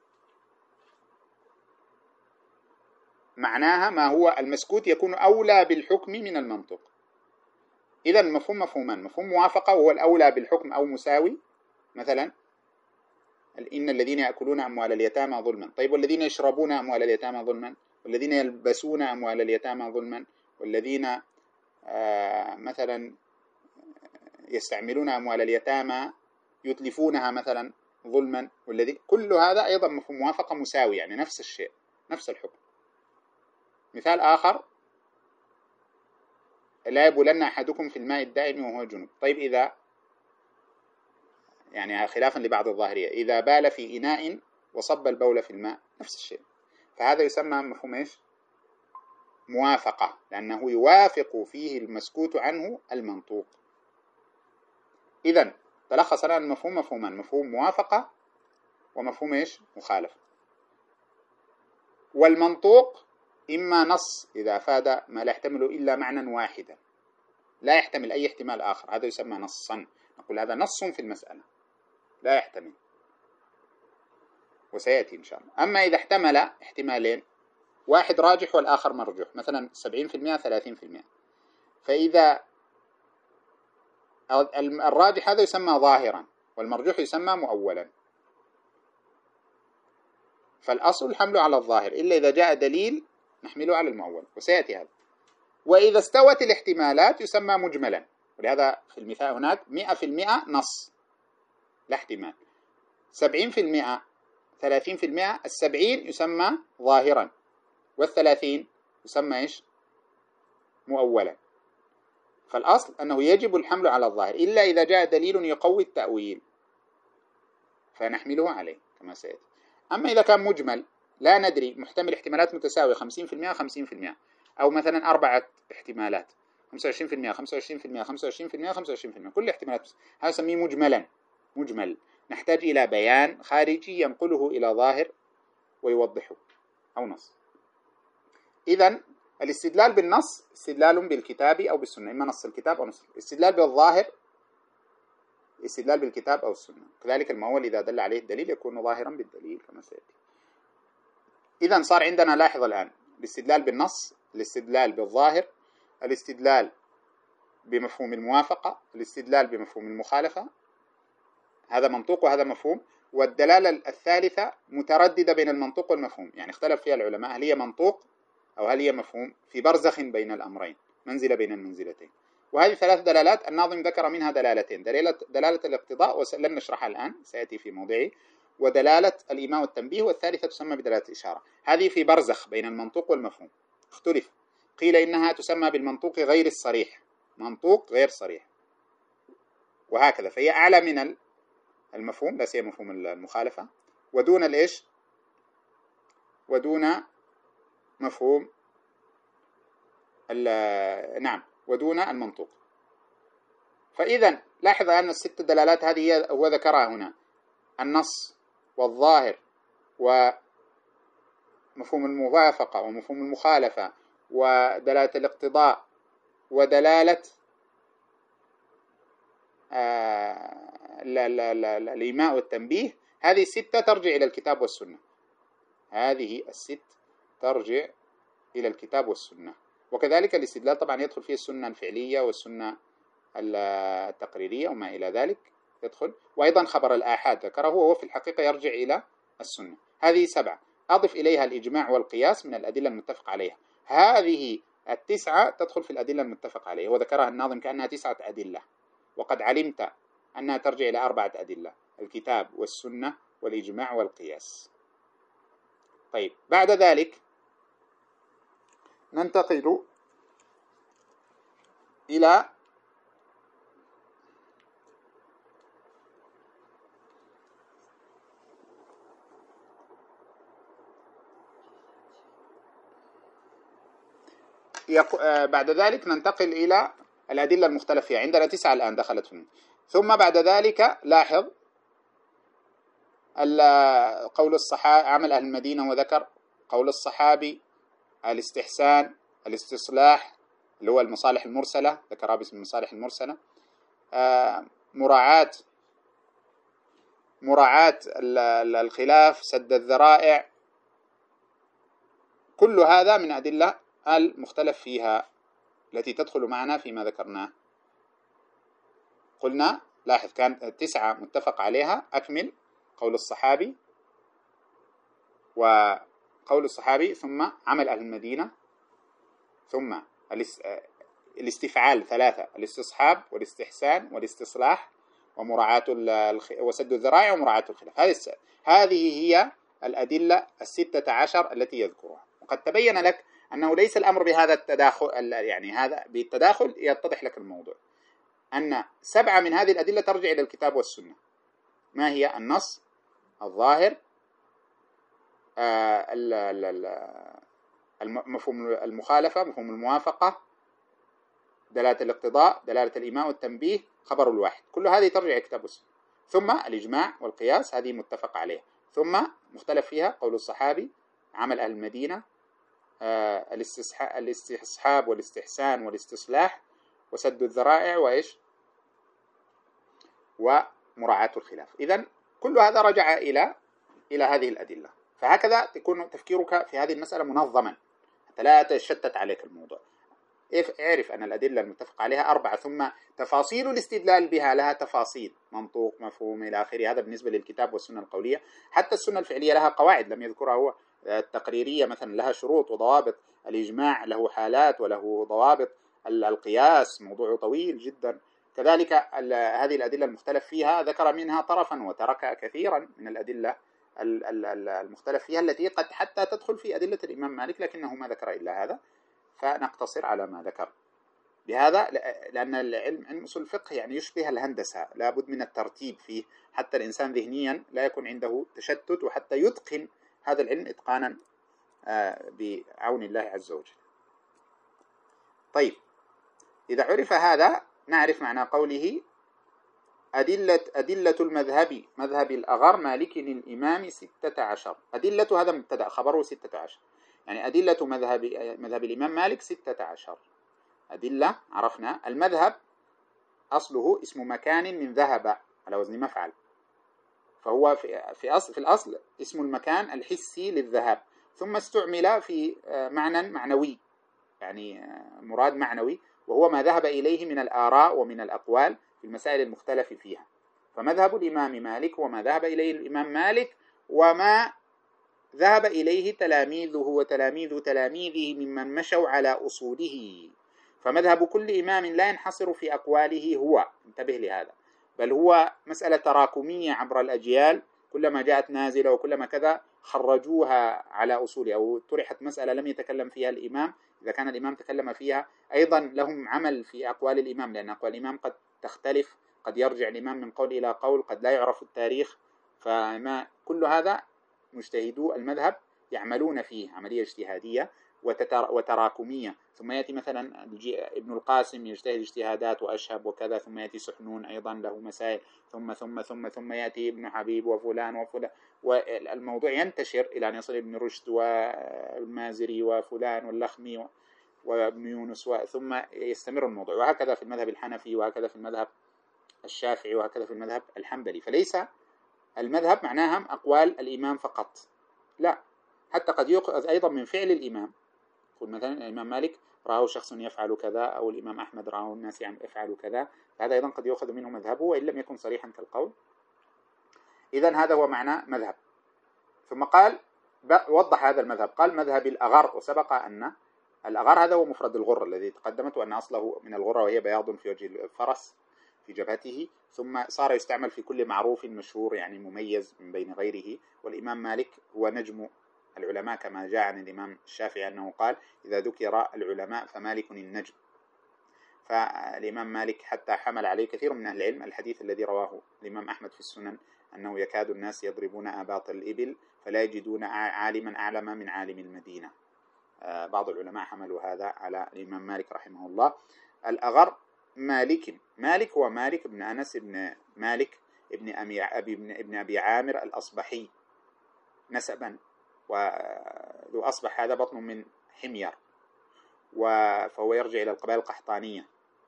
معناها ما هو المسكوت يكون أولى بالحكم من المنطق. إذا مفهوم مفهومان: مفهوم موافقة وهو الأولى بالحكم أو مساوي، مثلا إن الذين يأكلون أموال اليتامى ظلما. طيب والذين يشربون أموال اليتامى ظلما والذين يلبسون أموال اليتامى ظلما، والذين آه مثلا يستعملون أموال اليتامى يتلفونها مثلا ظلما، والذي كل هذا أيضا مفهوم موافقة مساوي، يعني نفس الشيء نفس الحكم. مثال آخر: لا يبولن أحدكم في الماء الدائم وهو جنوب. طيب إذا يعني خلافا لبعض الظاهرية، إذا بال في إناء وصب البول في الماء نفس الشيء، فهذا يسمى مفهوم إيش؟ موافقة، لأنه يوافق فيه المسكوت عنه المنطوق. إذن تلخص لنا المفهوم مفهومان: مفهوم موافقة ومفهوم إيش؟ مخالفة. والمنطوق إما نص إذا أفاد ما لا يحتمل إلا معنى واحدا، لا يحتمل أي احتمال آخر، هذا يسمى نصا، نقول هذا نص في المسألة لا يحتمل، وسيأتي إن شاء الله. أما إذا احتمل احتمالين، واحد راجح والآخر مرجوح، مثلا سبعين في المئة ثلاثين في المئة، فإذا الراجح هذا يسمى ظاهرا والمرجوح يسمى مؤولا، فالأصل الحمل على الظاهر إلا إذا جاء دليل نحمله على المؤول، وسيأتي هذا. وإذا استوت الاحتمالات يسمى مجملا، ولهذا في المثال هناك مئة في المئة نص لا احتمال، سبعين في المئة ثلاثين في المئة، السبعين يسمى ظاهرا والثلاثين يسمى إيش؟ مؤولا. فالأصل أنه يجب الحمل على الظاهر إلا إذا جاء دليل يقوي التأويل فنحمله عليه كما سيأتي. أما إذا كان مجمل لا ندري، محتمل احتمالات متساوية خمسين في المئة خمسين في المئة، أو مثلا أربعة احتمالات خمسة وعشرين في المئة خمسة وعشرين في المئة خمسة وعشرين في المئة خمسة وعشرين في المئة، كل احتمالات، هذا نسميه مجملا. مجمل نحتاج إلى بيان خارجي ينقله إلى ظاهر ويوضحه أو نص. إذن الاستدلال بالنص استدلال بالكتاب أو بالسنة، إما نص الكتاب أو نص. الاستدلال بالظاهر استدلال بالكتاب أو السنة، كذلك المؤول إذا دل عليه الدليل يكون ظاهرا بالدليل كما سيأتي. إذن صار عندنا، لاحظ الآن، الاستدلال بالنص، الاستدلال بالظاهر، الاستدلال بمفهوم الموافقة، الاستدلال بمفهوم المخالفة، هذا منطوق وهذا مفهوم. والدلالة الثالثة مترددة بين المنطوق والمفهوم، يعني اختلف فيها العلماء هل هي منطوق أو هل هي مفهوم، في برزخ بين الأمرين، منزلة بين المنزلتين. وهذه ثلاث دلالات الناظم ذكر منها دلالتين: دلالة, دلالة الاقتضاء ولن نشرحها الآن سيأتي في موضعه، ودلالة الإيماء والتنبيه، والثالثة تسمى بدلالة الإشارة. هذه في برزخ بين المنطوق والمفهوم، اختلف، قيل إنها تسمى بالمنطوق غير الصريح، منطوق غير صريح، وهكذا، فهي أعلى من المفهوم، لا سيما مفهوم المخالفة، ودون الإيش؟ ودون مفهوم نعم ودون المنطوق. فإذا لاحظ أن الست دلالات هذه هو ذكرها هنا: النص والظاهر ومفهوم الموافقة ومفهوم المخالفة ودلالة الاقتضاء ودلالة الإيماء والتنبيه. هذه الستة ترجع إلى الكتاب والسنة، هذه الست ترجع إلى الكتاب والسنة. وكذلك الاستدلال طبعا يدخل فيه السنة الفعلية والسنة التقريرية وما إلى ذلك يدخل، وأيضا خبر الآحاد ذكره وهو في الحقيقة يرجع إلى السنة. هذه سبعة، أضف إليها الإجماع والقياس من الأدلة المتفق عليها، هذه التسعة تدخل في الأدلة المتفق عليها، وذكرها الناظم كأنها تسعة أدلة، وقد علمت أنها ترجع إلى أربعة أدلة: الكتاب والسنة والإجماع والقياس. طيب، بعد ذلك ننتقل إلى يق... بعد ذلك ننتقل إلى الأدلة المختلف فيها، عندنا تسعة الآن دخلت فيهم. ثم بعد ذلك لاحظ قول الصحابي، عمل أهل المدينة وذكر قول الصحابي، الاستحسان، الاستصلاح اللي هو المصالح المرسلة، ذكرها باسم المصالح المرسلة، آه مراعاة مراعاة الخلاف، سد الذرائع، كل هذا من أدلة المختلف فيها التي تدخل معنا فيما ذكرناه. قلنا لاحظ كان تسعة متفق عليها، أكمل: قول الصحابي، قول الصحابي ثم عمل أهل المدينة، ثم الاستفعال ثلاثة: الاستصحاب والاستحسان والاستصلاح ومراعاة وسد الذرائع ومراعاة الخلاف. هذه هذه هي الأدلة الستة عشر التي يذكرها. وقد تبين لك أنه ليس الأمر بهذا التداخل، يعني هذا بالتداخل يتضح لك الموضوع، أن سبعة من هذه الأدلة ترجع إلى الكتاب والسنة. ما هي؟ النص، الظاهر، مفهوم المخالفة، مفهوم الموافقة، دلالة الاقتضاء، دلالة الإيماء والتنبيه، خبر الواحد. كل هذه ترجع إلى الكتاب والسنة. ثم الإجماع والقياس، هذه متفق عليها. ثم مختلف فيها قول الصحابي، عمل أهل المدينة، الاستصحاب والاستحسان والاستصلاح وسد الذرائع وإيش ومراعاة الخلاف. إذن كل هذا رجع إلى إلى هذه الأدلة. فهكذا تكون تفكيرك في هذه المسألة منظما حتى لا تشتت عليك الموضوع. اعرف أن الأدلة المتفق عليها أربعة، ثم تفاصيل الاستدلال بها لها تفاصيل، منطوق، مفهوم، إلى آخره. هذا بالنسبة للكتاب والسنة القولية. حتى السنة الفعلية لها قواعد لم يذكرها هو. التقريرية مثلا لها شروط وضوابط، الإجماع له حالات وله ضوابط، القياس موضوع طويل جدا. كذلك هذه الأدلة المختلف فيها ذكر منها طرفا وترك كثيرا من الأدلة المختلف فيها التي قد حتى تدخل في أدلة الإمام مالك، لكنه ما ذكر إلا هذا، فنقتصر على ما ذكر. بهذا لأن العلم علم أصول الفقه يعني يشبه الهندسة، لابد من الترتيب فيه حتى الإنسان ذهنيا لا يكون عنده تشتت، وحتى يتقن هذا العلم إتقانا بعون الله عز وجل. طيب، إذا عرف هذا نعرف معنى قوله أدلة أدلة المذهب، مذهب الأغر مالك الإمام ستة عشر. أدلة هذا مبتدأ، خبره ستة عشر، يعني أدلة مذهب مذهب الإمام مالك ستة عشر أدلة. عرفنا المذهب أصله اسم مكان من ذهب على وزن مفعل، فهو في في أصل في الأصل اسم المكان الحسي للذهاب، ثم استعمل في معنى معنوي، يعني مراد معنوي، وهو ما ذهب إليه من الآراء ومن الأقوال في المسائل المختلف فيها. فمذهب الإمام مالك هو ما ذهب إليه الإمام مالك وما ذهب إليه تلاميذه وتلاميذ تلاميذه ممن مشوا على أصوله. فمذهب كل إمام لا ينحصر في أقواله هو، انتبه لهذا، بل هو مسألة تراكمية عبر الأجيال، كلما جاءت نازلة وكلما كذا خرجوها على أصولها، أو طرحت مسألة لم يتكلم فيها الإمام، إذا كان الإمام تكلم فيها أيضا لهم عمل في أقوال الإمام، لأن أقوال الإمام قد تختلف، قد يرجع الإمام من قول إلى قول، قد لا يعرف التاريخ. فما كل هذا مجتهدو المذهب يعملون فيه عملية اجتهادية وتراكمية. ثم يأتي مثلا ابن القاسم يجتهد اجتهادات وأشهب وكذا، ثم يأتي سحنون أيضا له مسائل، ثم ثم ثم ثم يأتي ابن حبيب وفلان وفلان، والموضوع ينتشر إلى أن يصل ابن رشد والمازري وفلان واللخمي وابن يونس، ثم يستمر الموضوع. وهكذا في المذهب الحنفي، وهكذا في المذهب الشافعي، وهكذا في المذهب الحنبلي. فليس المذهب معناها أقوال الإمام فقط، لا، حتى قد يؤخذ أيضا من فعل الإمام. يقول مثلا الإمام مالك رأى شخص يفعل كذا، أو الإمام أحمد رأى الناس يفعلوا كذا، فهذا أيضا قد يؤخذ منه مذهبه وإن لم يكن صريحا كالقول. إذن هذا هو معنى مذهب. ثم قال وضح هذا المذهب، قال مذهب الأغر. وسبق أن الأغر هذا هو مفرد الغر الذي تقدمت، وأن أصله من الغرة وهي بياض في وجه الفرس في جبهته، ثم صار يستعمل في كل معروف مشهور، يعني مميز من بين غيره. والإمام مالك هو نجم العلماء، كما جاء عن الإمام الشافعي أنه قال إذا ذكر العلماء فمالك النجم. فالإمام مالك حتى حمل عليه كثير من أهل العلم الحديث الذي رواه الإمام أحمد في السنن، أنه يكاد الناس يضربون آباط الإبل فلا يجدون عالما أعلم من عالم المدينة. بعض العلماء حملوا هذا على الإمام مالك رحمه الله. الأغر مالك، مالك هو مالك بن أنس بن مالك ابن أبي, ابن أبي عامر الأصبحي نسبا، وذو أصبح هذا بطن من حمير، فهو يرجع إلى القبائل القحطانية.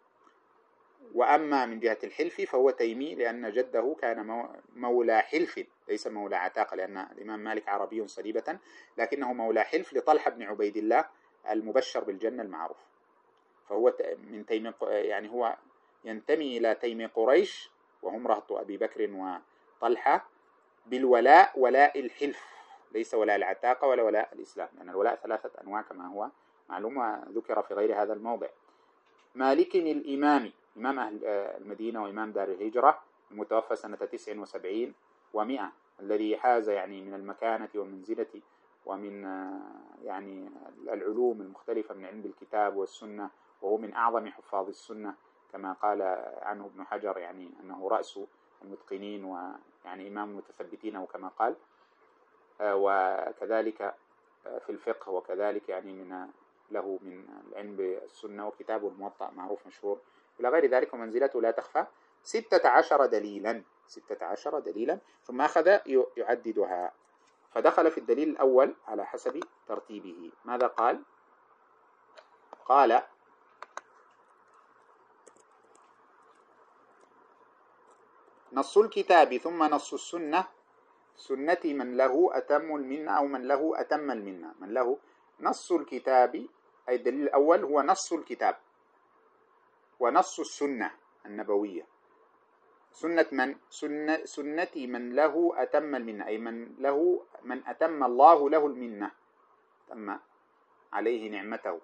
وأما من جهة الحلف فهو تيمي، لأن جده كان مولى حلف ليس مولى عتاقة، لأن الإمام مالك عربي صليبة، لكنه مولى حلف لطلحة بن عبيد الله المبشر بالجنة المعروف. فهو من تيم، يعني هو ينتمي إلى تيم قريش، وهم رهط أبي بكر وطلحة بالولاء، ولاء الحلف، ليس ولاء العتاقة ولا ولاء الإسلام، لأن الولاء ثلاثة أنواع كما هو معلوم وذكر في غير هذا الموضع. مالك الإمام، إمام أهل المدينة وإمام دار الهجرة، المتوفى سنة تسع وسبعين ومئة، الذي حاز يعني من المكانة والمنزلة ومن يعني العلوم المختلفة من علم الكتاب والسنة، وهو من أعظم حفاظ السنة كما قال عنه ابن حجر، يعني أنه رأس المتقنين ويعني إمام المتثبتين وكما قال، وكذلك في الفقه، وكذلك يعني من له من العلم بالسنة، وكتابه الموطأ معروف مشهور إلى غير ذلك، ومنزلته لا تخفى. ستة عشر دليلا، ستة عشر دليلا، ثم أخذ يعددها، فدخل في الدليل الأول على حسب ترتيبه. ماذا قال؟ قال: نص الكتاب ثم نص السنة، سنة من له أتم المنة أو من له أتم المنة. من له نص الكتاب، أي الدليل الأول هو نص الكتاب، ونص السنة النبوية. سنة من؟ سنة سنتي من له أتم المنة، أي من له من أتم الله له المنة، تم عليه نعمته.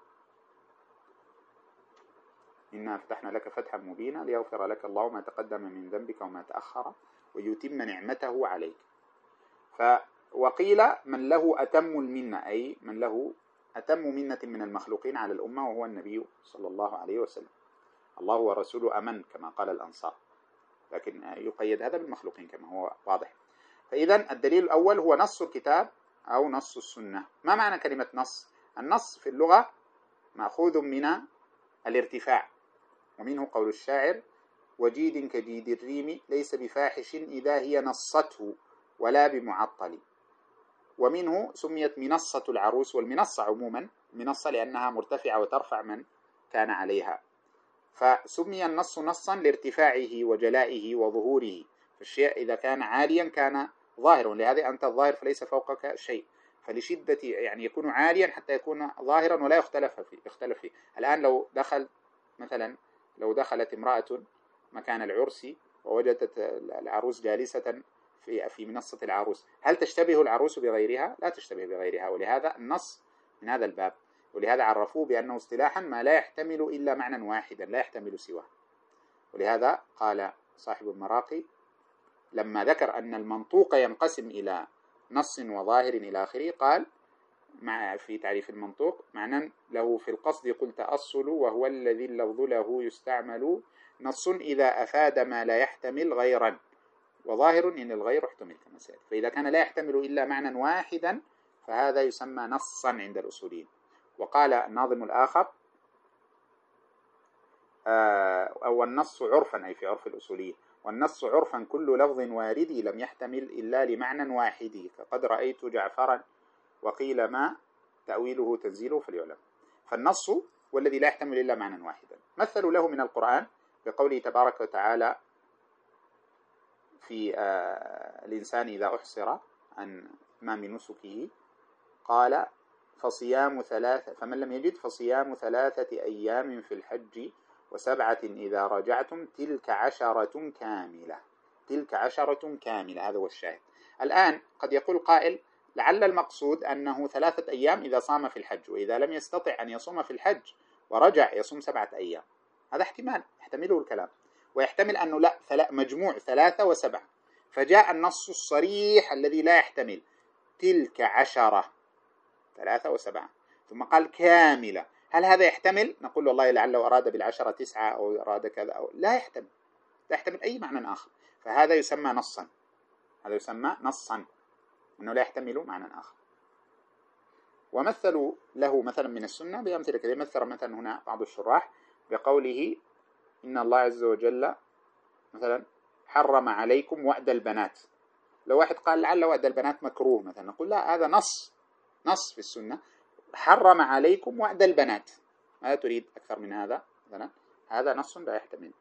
إنا فتحنا لك فتحا مبينا ليغفر لك الله ما تقدم من ذنبك وما تأخر ويتم نعمته عليك. ف وقيل من له أتم المنة، أي من له أتم منة من المخلوقين على الأمة، وهو النبي صلى الله عليه وسلم. الله ورسوله أمن كما قال الأنصار، لكن يقيد هذا بالمخلوقين كما هو واضح. فإذا الدليل الأول هو نص الكتاب أو نص السنة. ما معنى كلمة نص؟ النص في اللغة مأخوذ من الارتفاع، ومنه قول الشاعر: وجيد كجيد الريم ليس بفاحش إذا هي نصته ولا بمعطل. ومنه سميت منصة العروس، والمنصة عموما منصة لأنها مرتفعة وترفع من كان عليها، فسمي النص نصا لارتفاعه وجلائه وظهوره. فالشيء إذا كان عاليا كان ظاهرا، لهذا أنت الظاهر فليس فوقك شيء، فلشدة يعني يكون عاليا حتى يكون ظاهرا ولا يختلف فيه, يختلف فيه. الآن لو دخل مثلا لو دخلت امرأة مكان العرس ووجدت العروس جالسة في في منصة العروس، هل تشتبه العروس بغيرها؟ لا تشتبه بغيرها، ولهذا النص من هذا الباب، ولهذا عرفوه بأنه اصطلاحا ما لا يحتمل إلا معنى واحدا لا يحتمل سواه. ولهذا قال صاحب المراقي لما ذكر أن المنطوق ينقسم إلى نص وظاهر إلى آخره، قال مع في تعريف المنطوق: معنى له في القصد قلت أصل، وهو الذي اللفظ له يستعمل، نص إذا أفاد ما لا يحتمل غيرا، وظاهر إن الغير احتمل كما سيأتي. فإذا كان لا يحتمل إلا معنى واحدا فهذا يسمى نصا عند الأصوليين. وقال الناظم الآخر: أو النص عرفا، أي في عرف الأصوليين، والنص عرفا كل لفظ وارد لم يحتمل إلا لمعنى واحد، فقد رأيت جعفرا وقيل ما تأويله تنزيله فليعلم. فالنص هو الذي لا يحتمل إلا معنى واحدا. مثلوا له من القرآن بقوله تبارك وتعالى في الإنسان إذا أحصر عن ما من نسكه، قال: فصيام ثلاثة فمن لم يجد فصيام ثلاثة أيام في الحج وسبعة إذا رجعتم تلك عشرة كاملة. تلك عشرة كاملة، هذا هو الشاهد. الآن قد يقول قائل: لعل المقصود أنه ثلاثة أيام إذا صام في الحج، وإذا لم يستطع أن يصوم في الحج ورجع يصوم سبعة أيام. هذا احتمال يحتمله الكلام، ويحتمل أنه لا مجموع ثلاثة وسبعة، فجاء النص الصريح الذي لا يحتمل تلك عشرة، ثلاثة وسبعة، ثم قال كاملة. هل هذا يحتمل؟ نقول والله لعله أراد بالعشرة تسعة أو أراد كذا، أو لا يحتمل، لا يحتمل أي معنى آخر، فهذا يسمى نصا. هذا يسمى نصا، أنه لا يحتمل معنى آخر. ومثلوا له مثلا من السنة بأمثلة كذا. مثل مثلا هنا بعض الشراح بقوله: إن الله عز وجل مثلا حرم عليكم وأد البنات. لو واحد قال لعل وأد البنات مكروه مثلا، نقول لا، هذا نص نص في السنة، حرم عليكم وأد البنات، ماذا تريد أكثر من هذا؟ مثلا هذا نص لا يحتمل.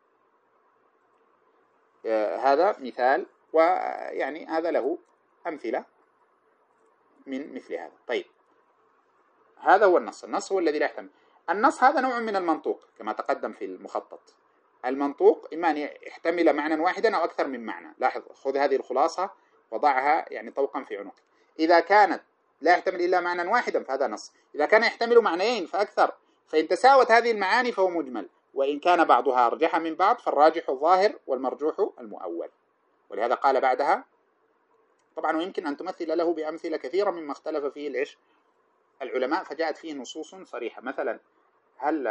آه هذا مثال، ويعني هذا له أمثلة من مثل هذا. طيب، هذا هو النص. النص هو الذي لا يحتمل. النص هذا نوع من المنطوق كما تقدم في المخطط. المنطوق إما أن يحتمل معنى واحدا أو أكثر من معنى. لاحظ، خذ هذه الخلاصة وضعها يعني طوقا في عنقك. إذا كانت لا يحتمل إلا معنى واحدا فهذا نص، إذا كان يحتمل معنيين فأكثر فإن تساوت هذه المعاني فهو مجمل، وإن كان بعضها أرجح من بعض فالراجح الظاهر والمرجوح المؤول. ولهذا قال بعدها طبعا ويمكن أن تمثل له بأمثلة كثيرة مما اختلف فيه العش العلماء فجاءت فيه نصوص صريحة. مثلا هل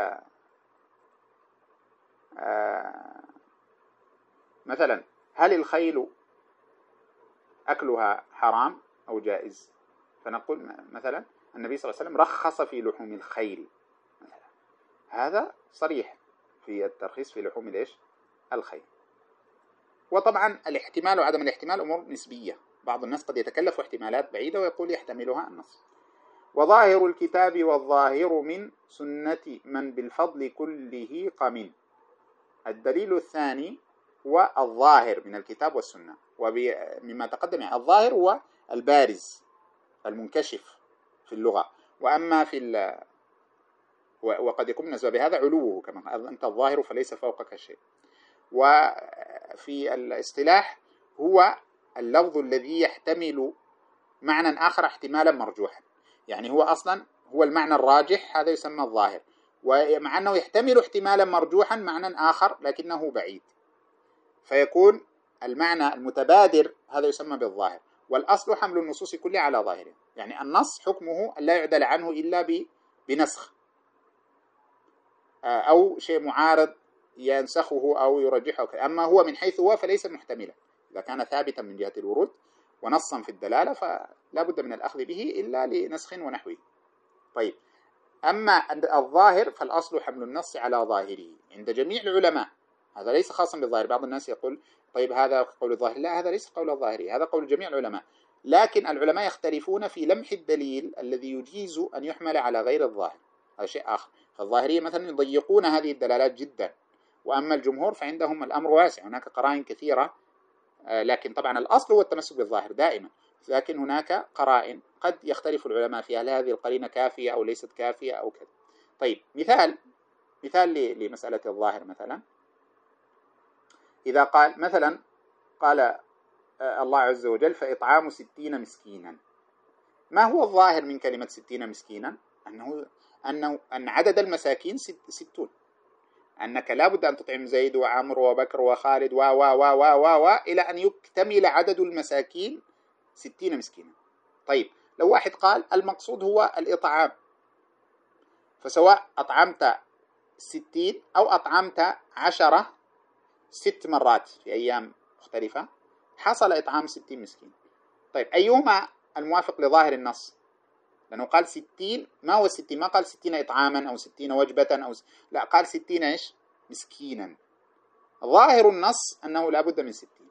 آه مثلا هل الخيل أكلها حرام أو جائز؟ فنقول مثلا النبي صلى الله عليه وسلم رخص في لحوم الخيل مثلا، هذا صريح في الترخيص في لحوم الإيش الخيل. وطبعا الاحتمال وعدم الاحتمال أمور نسبية، بعض الناس قد يتكلف احتمالات بعيدة ويقول يحتملها النص. وظاهر الكتاب والظاهر من سنة من بالفضل كله قمن. الدليل الثاني هو الظاهر من الكتاب والسنة، ومما تقدم يعني الظاهر هو البارز المنكشف في اللغة، وأما في ال وقد يكون بالنسبة بهذا علوه كما أنت الظاهر فليس فوقك شيء. وفي الاصطلاح هو اللفظ الذي يحتمل معنى آخر احتمالا مرجوحا، يعني هو أصلا هو المعنى الراجح، هذا يسمى الظاهر، ومع أنه يحتمل احتمالا مرجوحا معنى آخر لكنه بعيد، فيكون المعنى المتبادر هذا يسمى بالظاهر. والأصل حمل النصوص كلها على ظاهره، يعني النص حكمه لا يعدل عنه إلا بنسخ أو شيء معارض ينسخه أو يرجحه، أما هو من حيث هو فليس محتملا. إذا كان ثابتا من جهة الورود ونصا في الدلالة فلا بد من الأخذ به إلا لنسخ ونحوه. طيب، أما الظاهر فالأصل حمل النص على ظاهره عند جميع العلماء، هذا ليس خاصا بالظاهر. بعض الناس يقول طيب هذا قول الظاهر، لا، هذا ليس قول الظاهري، هذا قول جميع العلماء، لكن العلماء يختلفون في لمح الدليل الذي يجيز أن يحمل على غير الظاهر، هذا شيء آخر. فالظاهرية مثلا يضيقون هذه الدلالات جدا، وأما الجمهور فعندهم الأمر واسع، هناك قرائن كثيرة، لكن طبعا الأصل هو التمسك بالظاهر دائما، لكن هناك قرائن قد يختلف العلماء فيها، هل هذه القرينة كافية أو ليست كافية أو كذا. طيب، مثال مثال لمسألة الظاهر، مثلا إذا قال مثلا قال الله عز وجل فإطعام ستين مسكينا، ما هو الظاهر من كلمة ستين مسكينا؟ أنه أنه أن عدد المساكين ستون، أنك لا بد أن تطعم زيد وعمر وبكر وخالد و و و و و و إلى أن يكتمل عدد المساكين ستين مسكينا. طيب، لو واحد قال المقصود هو الإطعام، فسواء أطعمت ستين أو أطعمت عشرة ست مرات في أيام مختلفة حصل إطعام ستين مسكين. طيب، أيهما الموافق لظاهر النص؟ لأنه قال ستين، ما هو ستين؟ ما قال ستين إطعاما أو ستين وجبة أو س... لا، قال ستين إيش؟ مسكينا. ظاهر النص أنه لا بد من ستين.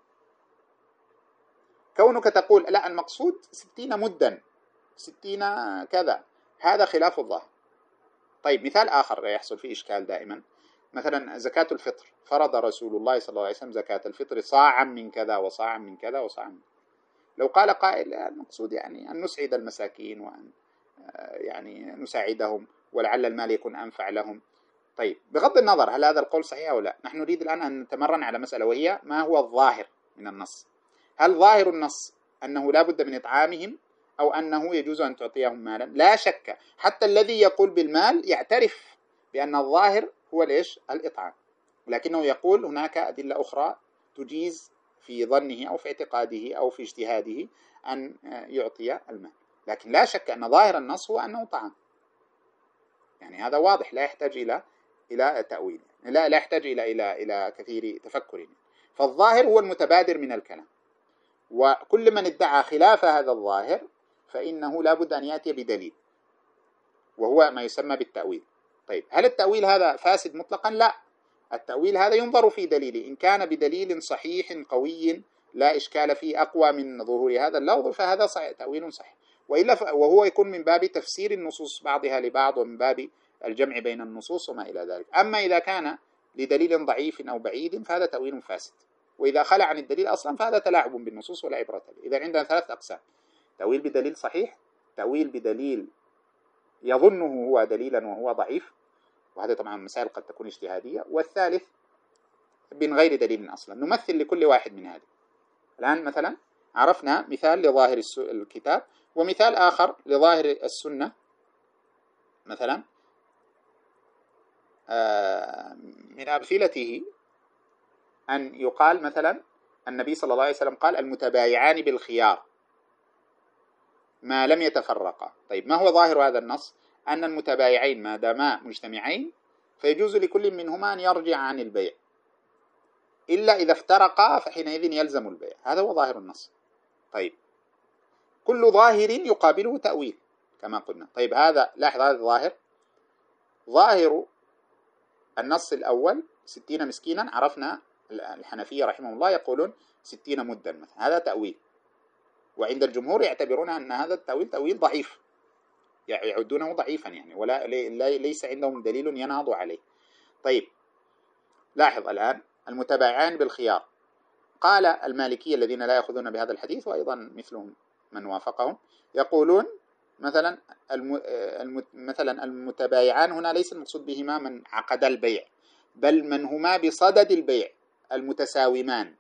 كونك تقول لا المقصود ستين مدا، ستين كذا، هذا خلاف الظاهر. طيب، مثال آخر يحصل فيه إشكال دائما، مثلا زكاة الفطر، فرض رسول الله صلى الله عليه وسلم زكاة الفطر صاعا من كذا وصاعا من كذا وصاعا من كذا. لو قال قائل المقصود يعني أن نسعد المساكين وأن يعني نساعدهم ولعل المال يكون أنفع لهم. طيب، بغض النظر هل هذا القول صحيح أو لا، نحن نريد الآن أن نتمرن على مسألة، وهي ما هو الظاهر من النص؟ هل ظاهر النص أنه لا بد من إطعامهم أو أنه يجوز أن تعطيهم مالا؟ لا شك، حتى الذي يقول بالمال يعترف بأن الظاهر هو ليش؟ الإطعام، لكنه يقول هناك أدلة أخرى تجيز في ظنه أو في اعتقاده أو في اجتهاده أن يعطي المال، لكن لا شك أن ظاهر النص هو أنه طعام. يعني هذا واضح، لا يحتاج إلى إلى تأويل، لا لا يحتاج إلى إلى إلى كثير تفكر. فالظاهر هو المتبادر من الكلام، وكل من ادعى خلاف هذا الظاهر فإنه لا بد أن يأتي بدليل، وهو ما يسمى بالتأويل. طيب، هل التأويل هذا فاسد مطلقا؟ لا، التأويل هذا ينظر في دليله، إن كان بدليل صحيح قوي لا إشكال فيه أقوى من ظهور هذا اللفظ فهذا صحيح، تأويل صحيح، وإلا ف... وهو يكون من باب تفسير النصوص بعضها لبعض ومن باب الجمع بين النصوص وما إلى ذلك. أما إذا كان لدليل ضعيف أو بعيد فهذا تأويل فاسد، وإذا خلع عن الدليل أصلا فهذا تلاعب بالنصوص ولا عبرة به. إذا عندنا ثلاث أقسام: تأويل بدليل صحيح، تأويل بدليل يظنه هو دليلا وهو ضعيف، وهذا طبعا مسائل قد تكون اجتهادية، والثالث من غير دليل أصلا. نمثل لكل واحد من هذه. الآن مثلا عرفنا مثال لظاهر الكتاب، ومثال آخر لظاهر السنة مثلا من أمثلته أن يقال مثلا النبي صلى الله عليه وسلم قال المتبايعان بالخيار ما لم يتفرقا. طيب ما هو ظاهر هذا النص؟ أن المتبايعين ما داما مجتمعين فيجوز لكل منهما أن يرجع عن البيع، إلا إذا افترقا فحينئذ يلزم البيع. هذا هو ظاهر النص. طيب كل ظاهر يقابله تأويل كما قلنا. طيب هذا لاحظ، هذا ظاهر ظاهر النص الأول ستين مسكينا، عرفنا الحنفية رحمه الله يقولون ستين مدا مثلا، هذا تأويل، وعند الجمهور يعتبرون أن هذا التأويل تأويل ضعيف، يعدونه ضعيفا يعني، ولا ليس عندهم دليل ينهض عليه. طيب لاحظ الآن المتبايعان بالخيار، قال المالكية الذين لا يأخذون بهذا الحديث وأيضا مثلهم من وافقهم يقولون مثلا الم... مثلا المتبايعان هنا ليس المقصود بهما من عقد البيع، بل من هما بصدد البيع، المتساومان.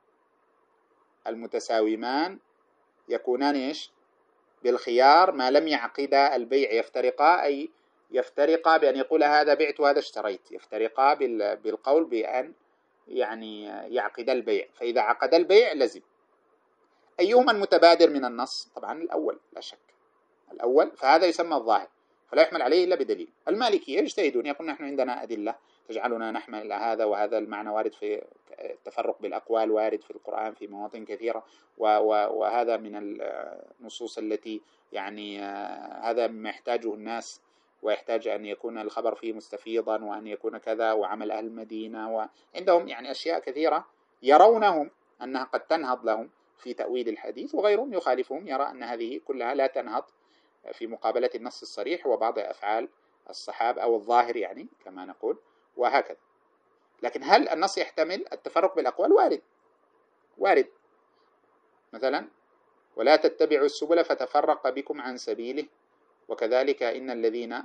المتساومان يكونان إيش؟ بالخيار ما لم يعقدا البيع، يفترقا، أي يفترقا بأن يقول هذا بعت وهذا اشتريت، يفترقا بال... بالقول بأن يعني يعقد البيع. فإذا عقد البيع لزم. أيهما المتبادر من النص؟ طبعا الأول لا شك، الأول، فهذا يسمى الظاهر فلا يحمل عليه إلا بدليل. المالكية يجتهدون، يقول نحن عندنا أدلة تجعلنا نحمل على هذا، وهذا المعنى وارد في التفرق بالأقوال، وارد في القرآن في مواطن كثيرة، وهذا من النصوص التي يعني هذا ما يحتاجه الناس، ويحتاج أن يكون الخبر فيه مستفيضا، وأن يكون كذا، وعمل أهل المدينة، وعندهم يعني أشياء كثيرة يرونهم أنها قد تنهض لهم في تأويل الحديث، وغيرهم يخالفهم يرى أن هذه كلها لا تنهض في مقابلة النص الصريح وبعض أفعال الصحابة أو الظاهر يعني كما نقول، وهكذا. لكن هل النص يحتمل التفرق بالأقوال؟ وارد، وارد مثلا ولا تتبعوا السبل فتفرق بكم عن سبيله، وكذلك إن الذين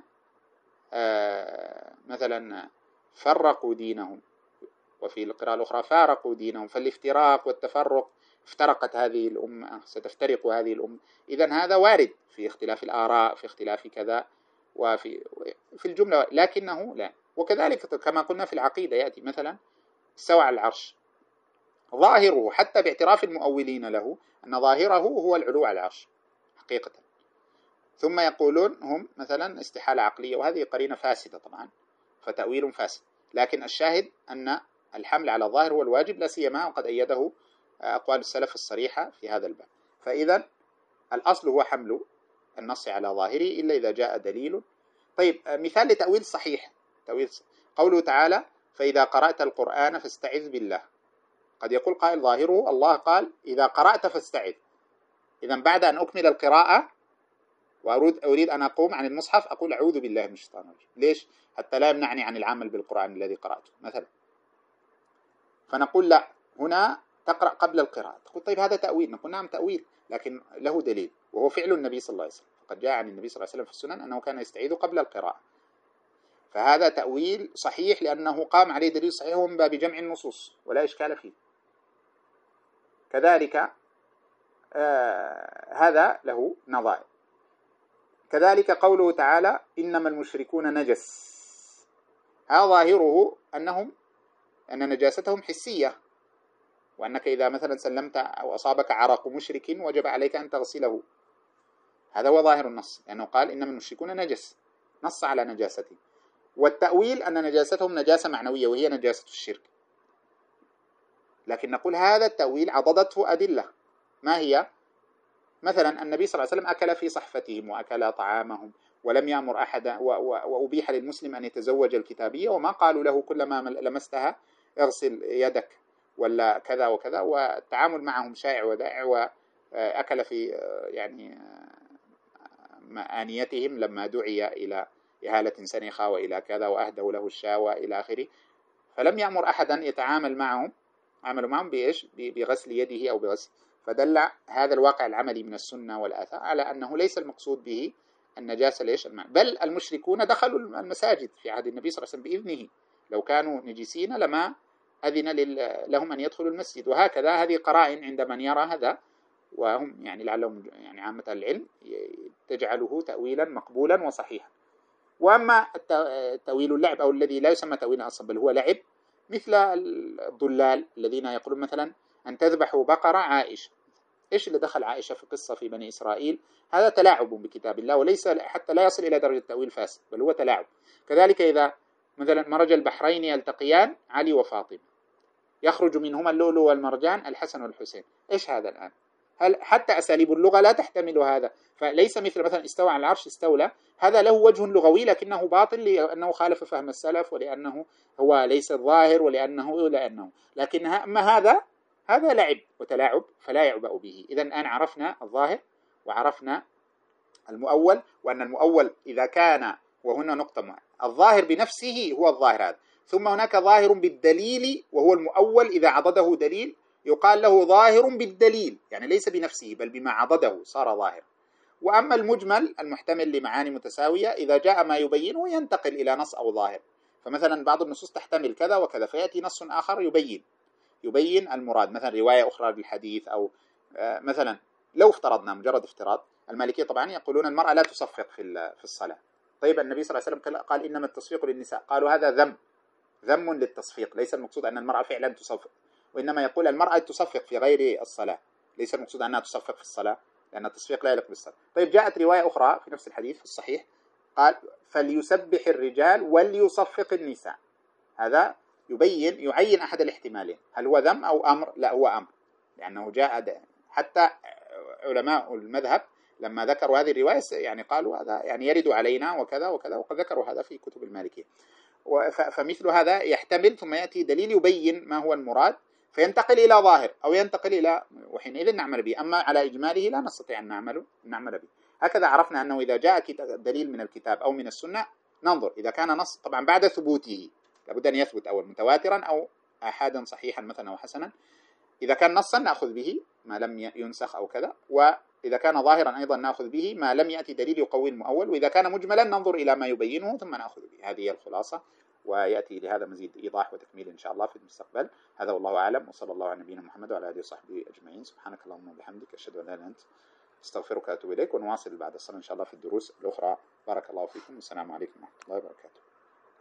آه مثلا فرقوا دينهم، وفي القراءة الأخرى فارقوا دينهم. فالافتراق والتفرق، افترقت هذه الأمة، ستفترق هذه الأمة، إذن هذا وارد في اختلاف الآراء، في اختلاف كذا، وفي في الجملة، لكنه لا. وكذلك كما قلنا في العقيدة يأتي مثلا استوى على العرش، ظاهره حتى باعتراف المؤولين له أن ظاهره هو العلو على العرش حقيقة، ثم يقولون هم مثلا استحالة عقلية، وهذه قرينة فاسدة طبعا، فتأويل فاسد. لكن الشاهد أن الحمل على الظاهر هو الواجب، لا سيما وقد أيده أقوال السلف الصريحة في هذا الباب. فإذا الأصل هو حمل النص على ظاهره إلا إذا جاء دليل. طيب مثال لتأويل صحيح، تأويل صحيح. قوله تعالى فإذا قرأت القرآن فاستعذ بالله. قد يقول قائل ظاهره الله قال إذا قرأت فاستعذ، إذا بعد أن أكمل القراءة وأريد أريد أن أقوم عن المصحف أقول أعوذ بالله من الشيطان الرجيم. ليش؟ حتى لا يمنعني عن العمل بالقرآن الذي قرأته مثلا. فنقول لا، هنا تقرأ قبل القراءة. تقول طيب هذا تأويل، نقول نعم تأويل، لكن له دليل وهو فعل النبي صلى الله عليه وسلم. فقد جاء عن النبي صلى الله عليه وسلم في السنن أنه كان يستعيذ قبل القراءة، فهذا تأويل صحيح لأنه قام عليه دليل صحيح من باب جمع النصوص ولا إشكال فيه. كذلك آه هذا له نظائر. كذلك قوله تعالى إنما المشركون نجس، هذا ظاهره أنهم أن نجاستهم حسية، وأنك إذا مثلا سلمت أو أصابك عرق مشرك وجب عليك أن تغسله. هذا هو ظاهر النص، لأنه قال إنما المشركون نجس، نص على نجاسته. والتأويل أن نجاستهم نجاسة معنوية وهي نجاسة الشرك. لكن نقول هذا التأويل عضدته أدلة. ما هي؟ مثلا النبي صلى الله عليه وسلم أكل في صحفتهم وأكل طعامهم، ولم يأمر أحدا، وأبيح للمسلم أن يتزوج الكتابية، وما قالوا له كلما لمستها اغسل يدك ولا كذا وكذا، والتعامل معهم شائع ودائع. وأكل في يعني آنيتهم لما دعي إلى إهالة سنخة وإلى كذا، وأهدوا له الشاة وإلى آخره. فلم يأمر أحدا يتعامل معهم، عملوا معهم بإيش؟ بغسل يده أو بغسل. فدل هذا الواقع العملي من السنة والآثار على أنه ليس المقصود به النجاسة ليش المعنى. بل المشركون دخلوا المساجد في عهد النبي صلى الله عليه وسلم بإذنه، لو كانوا نجسين لما أذن لهم أن يدخلوا المسجد. وهكذا هذه قرائن عند من يرى هذا وهم يعني لعلهم يعني عامة العلم تجعله تأويلا مقبولا وصحيحا. وأما تأويل اللعب أو الذي لا يسمى تأويلا أصلا بل هو لعب، مثل الضلال الذين يقولون مثلا أن تذبحوا بقرة عائشة. إيش اللي دخل عائشة في قصة في بني إسرائيل؟ هذا تلاعب بكتاب الله، وليس حتى لا يصل إلى درجة التأويل فاسد، بل هو تلاعب. كذلك إذا مثلا مرج البحرين يلتقيان علي وفاطمة، يخرج منهما اللؤلؤ والمرجان الحسن والحسين. إيش هذا الآن؟ هل حتى أساليب اللغة لا تحتمل هذا؟ فليس مثل مثلا استوى على العرش استولى، هذا له وجه لغوي لكنه باطل لأنه خالف فهم السلف، ولأنه هو ليس الظاهر، ولأنه لأنه لكن أما هذا هذا لعب وتلاعب فلا يعبأ به. إذا الآن عرفنا الظاهر وعرفنا المؤول، وأن المؤول إذا كان، وهنا نقطة معينة، الظاهر بنفسه هو الظاهر هذا، ثم هناك ظاهر بالدليل وهو المؤول إذا عضده دليل يقال له ظاهر بالدليل، يعني ليس بنفسه بل بما عضده صار ظاهر. وأما المجمل المحتمل لمعاني متساوية إذا جاء ما يبينه ينتقل إلى نص أو ظاهر. فمثلا بعض النصوص تحتمل كذا وكذا فيأتي نص آخر يبين يبين المراد، مثلا رواية أخرى بالحديث، أو مثلا لو افترضنا مجرد افتراض، المالكية طبعا يقولون المرأة لا تصفق في في الصلاة. طيب النبي صلى الله عليه وسلم قال إنما التصفيق للنساء، قالوا هذا ذم ذم للتصفيق، ليس المقصود أن المرأة فعلا تصفق، وإنما يقول المرأة تصفق في غير الصلاة، ليس المقصود أنها تصفق في الصلاة لأن التصفيق لا يليق بالصلاة. طيب جاءت رواية أخرى في نفس الحديث في الصحيح قال فليسبح الرجال وليصفق النساء، هذا يبين يعين أحد الاحتمالين، هل هو ذم أو أمر؟ لا هو أمر، لأنه جاء حتى علماء المذهب لما ذكروا هذه الرواية يعني قالوا هذا يعني يرد علينا وكذا وكذا، وقد ذكروا هذا في كتب المالكية. فمثل هذا يحتمل ثم يأتي دليل يبين ما هو المراد فينتقل إلى ظاهر أو ينتقل إلى، وحينئذ نعمل به. أما على إجماله لا نستطيع أن نعمل نعمل به. هكذا عرفنا أنه إذا جاء دليل من الكتاب أو من السنة ننظر إذا كان نص، طبعا بعد ثبوته لابد أن يثبت أول متواترا أو آحادا صحيحا مثلا أو حسنا. إذا كان نصا نأخذ به ما لم ينسخ أو كذا، وإذا كان ظاهرا أيضا نأخذ به ما لم يأتي دليل يقوي المؤول، وإذا كان مجملا ننظر إلى ما يبينه ثم نأخذ به. هذه هي الخلاصة، ويأتي لهذا مزيد إيضاح وتكميل إن شاء الله في المستقبل. هذا والله أعلم، وصلى الله على نبينا محمد وعلى آله وصحبه أجمعين. سبحانك اللهم وبحمدك أشهد أن لا إله إلا أنت استغفرك وأتوب إليك. ونواصل بعد الصلاة إن شاء الله في الدروس الأخرى. بارك الله فيكم والسلام عليكم ورحمة الله وبركاته.